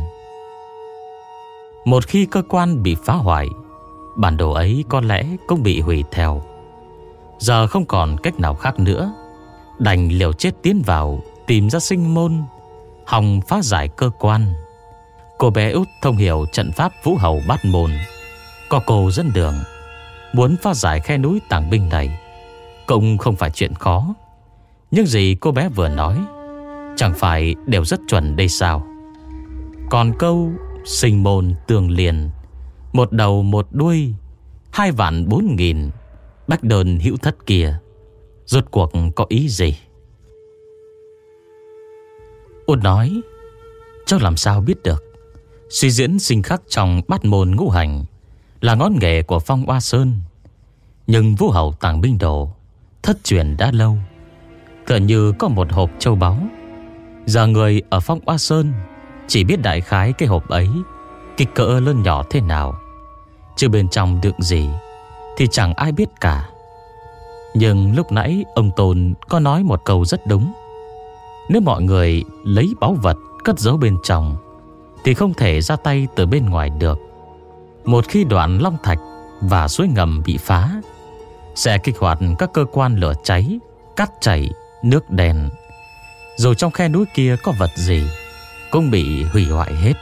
Một khi cơ quan bị phá hoại, bản đồ ấy có lẽ cũng bị hủy theo. Giờ không còn cách nào khác nữa, đành liều chết tiến vào tìm ra sinh môn, hòng phá giải cơ quan. Cô bé út thông hiểu trận pháp Vũ Hầu Bát Môn, có cô dẫn đường. Muốn phá giải khe núi tàng binh này cũng không phải chuyện khó. Nhưng gì cô bé vừa nói chẳng phải đều rất chuẩn đây sao? Còn câu sinh môn tương liền, một đầu một đuôi, hai vạn bốn nghìn, bách đơn hữu thất kia, rốt cuộc có ý gì? Út nói, cháu làm sao biết được? Suy diễn sinh khắc trong bát môn ngũ hành là ngón nghề của Phong Oa Sơn. Nhưng Vũ Hầu Tàng Binh Đồ thất truyền đã lâu, tựa như có một hộp châu báu. Giờ người ở Phong Oa Sơn chỉ biết đại khái cái hộp ấy kích cỡ lớn nhỏ thế nào, chứ bên trong đựng gì thì chẳng ai biết cả. Nhưng lúc nãy ông Tôn có nói một câu rất đúng. Nếu mọi người lấy báu vật cất giấu bên trong thì không thể ra tay từ bên ngoài được. Một khi đoạn long thạch và suối ngầm bị phá, sẽ kích hoạt các cơ quan lửa cháy, cát chảy, nước đèn. Dù trong khe núi kia có vật gì cũng bị hủy hoại hết.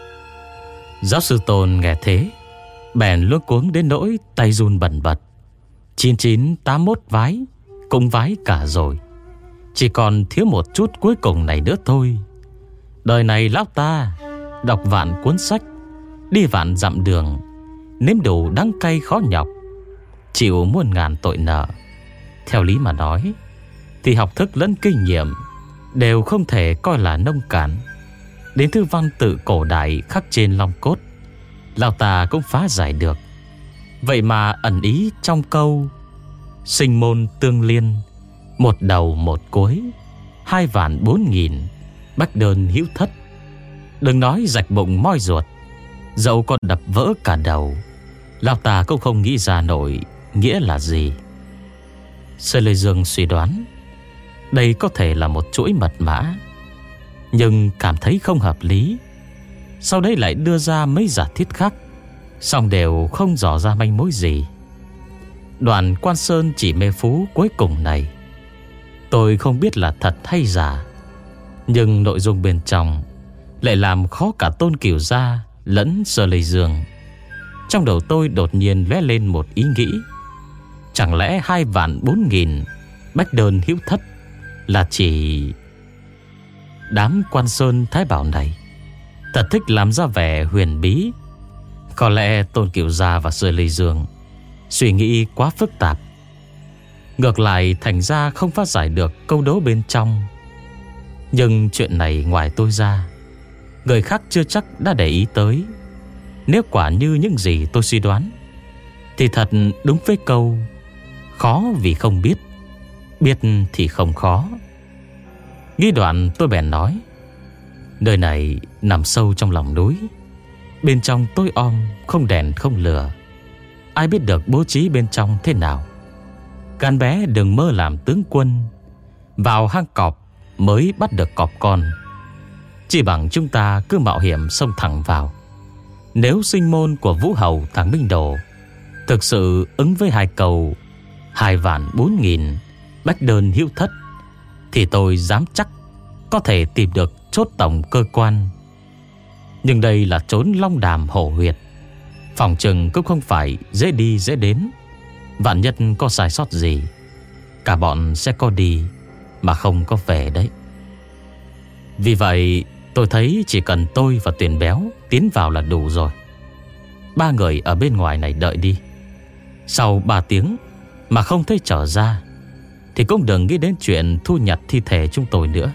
Giáo sư Tôn nghe thế bèn luống cuống đến nỗi tay run bần bật. Chín chín tám mốt vái cũng vái cả rồi, chỉ còn thiếu một chút cuối cùng này nữa thôi. Đời này lão ta đọc vạn cuốn sách, đi vạn dặm đường, nếm đủ đắng cay khó nhọc, chịu muôn ngàn tội nợ. Theo lý mà nói thì học thức lẫn kinh nghiệm đều không thể coi là nông cạn. Đến thư văn tự cổ đại khắc trên long cốt, lão ta cũng phá giải được. Vậy mà ẩn ý trong câu sinh môn tương liên, một đầu một cuối, hai vạn bốn nghìn, bách đơn hữu thất. Đừng nói rạch bụng moi ruột, dẫu còn đập vỡ cả đầu, lão ta cũng không nghĩ ra nổi nghĩa là gì. Sơ Lê Dương suy đoán đây có thể là một chuỗi mật mã, nhưng cảm thấy không hợp lý. Sau đấy lại đưa ra mấy giả thiết khác, song đều không dò ra manh mối gì. Đoạn Quan Sơn chỉ mê phú cuối cùng này, tôi không biết là thật hay giả, nhưng nội dung bên trong lại làm khó cả Tôn Cửu Gia lẫn Sơ Lê Dương. Trong đầu tôi đột nhiên lóe lên một ý nghĩ. Chẳng lẽ hai vạn bốn nghìn bách đơn hữu thất là chỉ đám Quan Sơn Thái Bảo này thật thích làm ra vẻ huyền bí? Có lẽ Tôn Cửu Gia và Sơ Lê Dương suy nghĩ quá phức tạp, ngược lại thành ra không phá giải được câu đố bên trong. Nhưng chuyện này ngoài tôi ra, người khác chưa chắc đã để ý tới. Nếu quả như những gì tôi suy đoán, thì thật đúng với câu khó vì không biết, biết thì không khó. Nghĩ đoạn tôi bèn nói: nơi này nằm sâu trong lòng núi, bên trong tối om, không đèn không lửa, ai biết được bố trí bên trong thế nào. Can bé đừng mơ làm tướng quân, vào hang cọp mới bắt được cọp con. Chỉ bằng chúng ta cứ mạo hiểm xông thẳng vào. Nếu sinh môn của Vũ Hầu Tàng Minh Đồ thực sự ứng với hai câu hai vạn bốn nghìn bách đơn hữu thất, thì tôi dám chắc có thể tìm được chốt tổng cơ quan. Nhưng đây là trốn long đàm hổ huyệt, phòng chừng cũng không phải dễ đi dễ đến. Vạn nhất có sai sót gì, cả bọn sẽ có đi mà không có về đấy. Vì vậy tôi thấy chỉ cần tôi và Tuyền Béo tiến vào là đủ rồi. Ba người ở bên ngoài này đợi đi. Sau ba tiếng mà không thấy trở ra, thì cũng đừng nghĩ đến chuyện thu nhặt thi thể chúng tôi nữa.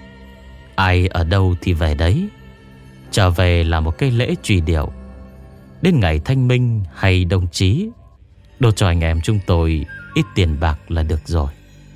Ai ở đâu thì về đấy. Trở về là một cái lễ truy điệu. Đến ngày thanh minh hay đồng chí, đốt cho anh em chúng tôi ít tiền bạc là được rồi.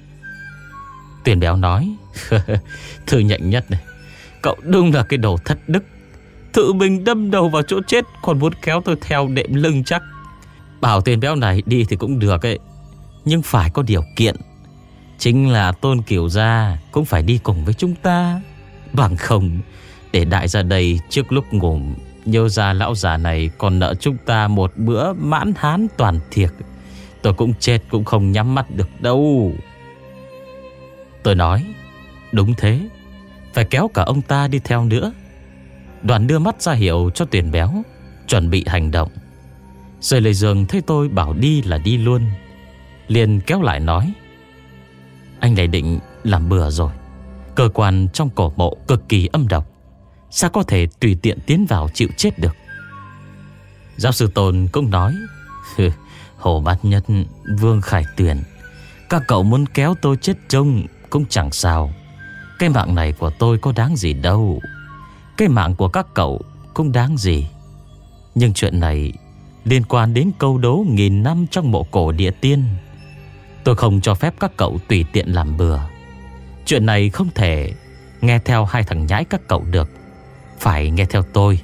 Tuyền Béo nói: Thư Nhạnh Nhất này, cậu đúng là cái đồ thất đức. Tự mình đâm đầu vào chỗ chết, còn muốn kéo tôi theo đệm lưng chắc. Bảo Tuyền Béo này đi thì cũng được ấy, nhưng phải có điều kiện. Chính là Tôn Kiểu Gia cũng phải đi cùng với chúng ta. Bằng không, để đại gia đây trước lúc ngủ nhớ ra lão già này còn nợ chúng ta một bữa mãn hán toàn thiệt, tôi cũng chết cũng không nhắm mắt được đâu. Tôi nói: đúng thế, phải kéo cả ông ta đi theo nữa. Đoàn đưa mắt ra hiệu cho Tuyền Béo chuẩn bị hành động. Rồi Lê Dương thấy tôi bảo đi là đi luôn, liền kéo lại nói: anh này định làm bừa rồi. Cơ quan trong cổ mộ cực kỳ âm độc, sao có thể tùy tiện tiến vào chịu chết được. Giáo sư Tôn cũng nói: Hồ Bát Nhất, Vương Khải Tuyền, các cậu muốn kéo tôi chết chung cũng chẳng sao. Cái mạng này của tôi có đáng gì đâu, cái mạng của các cậu cũng đáng gì. Nhưng chuyện này liên quan đến câu đố nghìn năm trong mộ cổ địa tiên. Tôi không cho phép các cậu tùy tiện làm bừa. Chuyện này không thể nghe theo hai thằng nhãi các cậu được, phải nghe theo tôi.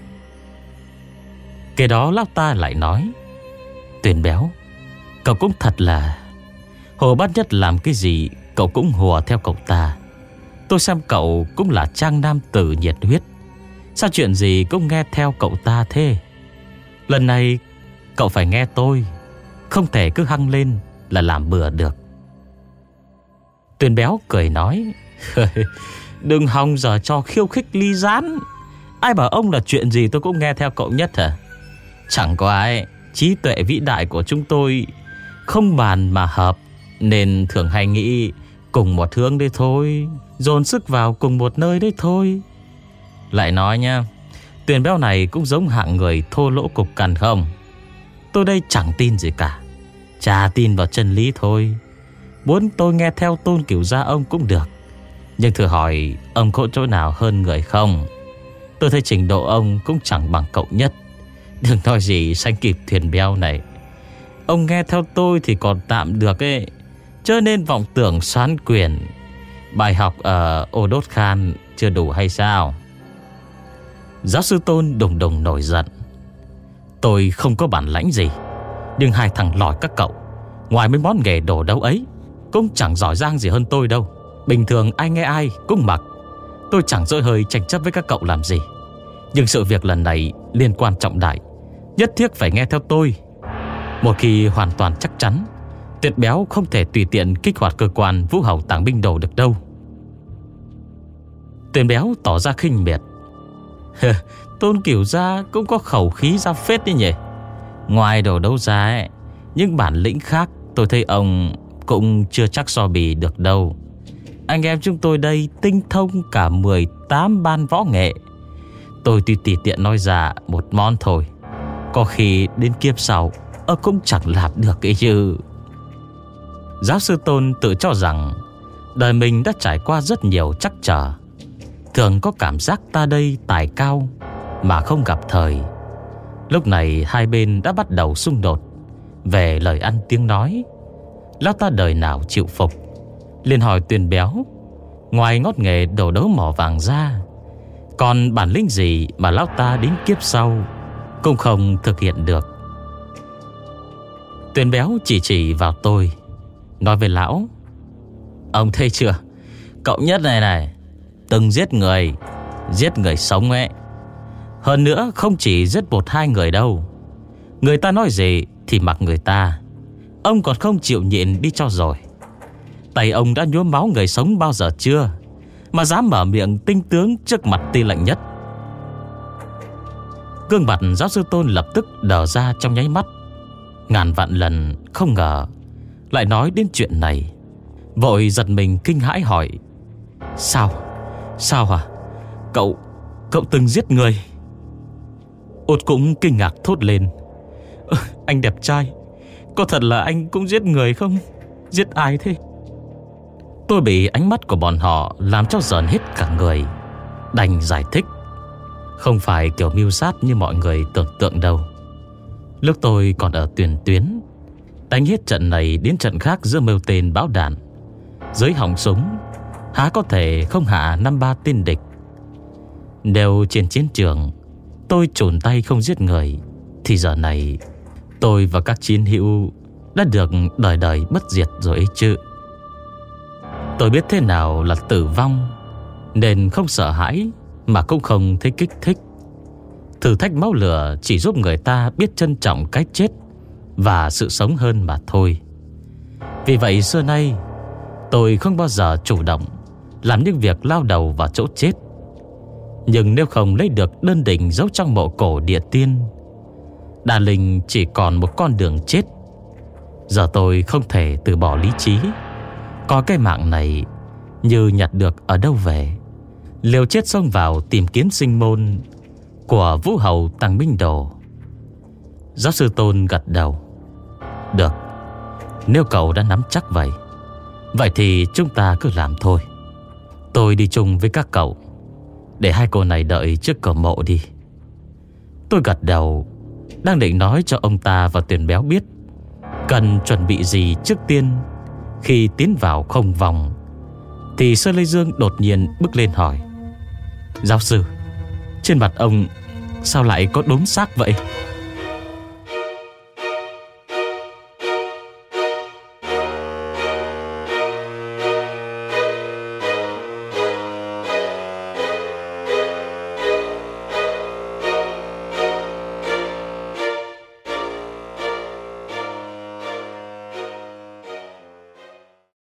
Kế đó lão ta lại nói: Tuyền Béo, cậu cũng thật là Hồ Bát Nhất làm cái gì cậu cũng hùa theo cậu ta. Tôi xem cậu cũng là trang nam tử nhiệt huyết, sao chuyện gì cũng nghe theo cậu ta thế? Lần này cậu phải nghe tôi, không thể cứ hăng lên là làm bừa được. Tuyền Béo cười nói: đừng hòng giờ cho khiêu khích ly gián. Ai bảo ông là chuyện gì tôi cũng nghe theo cậu Nhất hả? Chẳng có ai, trí tuệ vĩ đại của chúng tôi không bàn mà hợp, nên thường hay nghĩ cùng một hướng đấy thôi, dồn sức vào cùng một nơi đấy thôi. Lại nói nha, Tuyền Béo này cũng giống hạng người thô lỗ cục cằn không? Tôi đây chẳng tin gì cả, chả tin vào chân lý thôi. Muốn tôi nghe theo Tôn Kiểu Gia ông cũng được, nhưng thử hỏi ông có chỗ nào hơn người không? Tôi thấy trình độ ông cũng chẳng bằng cậu Nhất. Đừng nói gì sánh kịp Tuyền Béo này. Ông nghe theo tôi thì còn tạm được ấy, chớ nên vọng tưởng xoán quyền. Bài học ở Ô Đốt Khan chưa đủ hay sao? Giáo sư Tôn đùng đùng nổi giận: tôi không có bản lãnh gì, nhưng hai thằng lỏi các cậu, ngoài mấy món nghề đồ đấu ấy, cũng chẳng giỏi giang gì hơn tôi đâu. Bình thường ai nghe ai cũng mặc. Tôi chẳng dỗi hơi tranh chấp với các cậu làm gì, nhưng sự việc lần này liên quan trọng đại, nhất thiết phải nghe theo tôi. Một khi hoàn toàn chắc chắn, Tuyệt Béo không thể tùy tiện kích hoạt cơ quan Vũ Hầu Tàng Binh Đồ được đâu. Tuyền Béo tỏ ra khinh miệt: Tôn Kiểu Gia cũng có khẩu khí ra phết đấy nhỉ. Ngoài đồ đấu giá ấy, những bản lĩnh khác tôi thấy ông cũng chưa chắc so bì được đâu. Anh em chúng tôi đây tinh thông cả mười tám ban võ nghệ. Tôi tuy tùy tiện nói ra một món thôi, có khi đến kiếp sau ông cũng chẳng làm được cái chứ. Giáo sư Tôn tự cho rằng đời mình đã trải qua rất nhiều trắc trở, thường có cảm giác ta đây tài cao mà không gặp thời. Lúc này hai bên đã bắt đầu xung đột về lời ăn tiếng nói. Lão ta đời nào chịu phục, liền hỏi Tuyền Béo, ngoài ngót nghề đổ đấu mỏ vàng ra, còn bản lĩnh gì mà lão ta đến kiếp sau cũng không thực hiện được. Tuyền Béo chỉ chỉ vào tôi, nói với lão: Ông thấy chưa, cậu Nhất này này từng giết người, giết người sống ấy. Hơn nữa không chỉ giết một hai người đâu. Người ta nói gì thì mặc người ta, ông còn không chịu nhịn đi cho rồi. Tay ông đã nhuốm máu người sống bao giờ chưa, mà dám mở miệng tinh tướng trước mặt Tư lệnh Nhất. Gương mặt giáo sư Tôn lập tức đờ ra trong nháy mắt. Ngàn vạn lần không ngờ lại nói đến chuyện này. Vội giật mình kinh hãi hỏi: Sao? Sao hả? Cậu, cậu từng giết người? Út cũng kinh ngạc thốt lên: Anh đẹp trai, có thật là anh cũng giết người không? Giết ai thế? Tôi bị ánh mắt của bọn họ làm cho giỡn hết cả người, đành giải thích: Không phải kiểu mưu sát như mọi người tưởng tượng đâu. Lúc tôi còn ở tiền tuyến, đánh hết trận này đến trận khác giữa mưu tên bão đạn, dưới họng súng há có thể không hạ năm ba tên địch. Nếu trên chiến trường tôi chồn tay không giết người, thì giờ này tôi và các chiến hữu đã được đời đời bất diệt rồi ấy chứ. Tôi biết thế nào là tử vong, nên không sợ hãi mà cũng không thấy kích thích. Thử thách máu lửa chỉ giúp người ta biết trân trọng cái chết và sự sống hơn mà thôi. Vì vậy xưa nay tôi không bao giờ chủ động làm những việc lao đầu vào chỗ chết. Nhưng nếu không lấy được đơn đỉnh giấu trong mộ cổ địa tiên, Đà Linh chỉ còn một con đường chết. Giờ tôi không thể từ bỏ lý trí, có cái mạng này như nhặt được ở đâu về, liều chết xông vào tìm kiếm sinh môn của Vũ Hầu Tăng Minh Đồ. Giáo sư Tôn gật đầu: Được, nếu cậu đã nắm chắc vậy, vậy thì chúng ta cứ làm thôi. Tôi đi chung với các cậu, để hai cô này đợi trước cổng mộ đi. Tôi gật đầu, đang định nói cho ông ta và Tuyền Béo biết cần chuẩn bị gì trước tiên khi tiến vào không vòng, thì Sơ Lê Dương đột nhiên bước lên hỏi: Giáo sư, trên mặt ông sao lại có đốm xác vậy?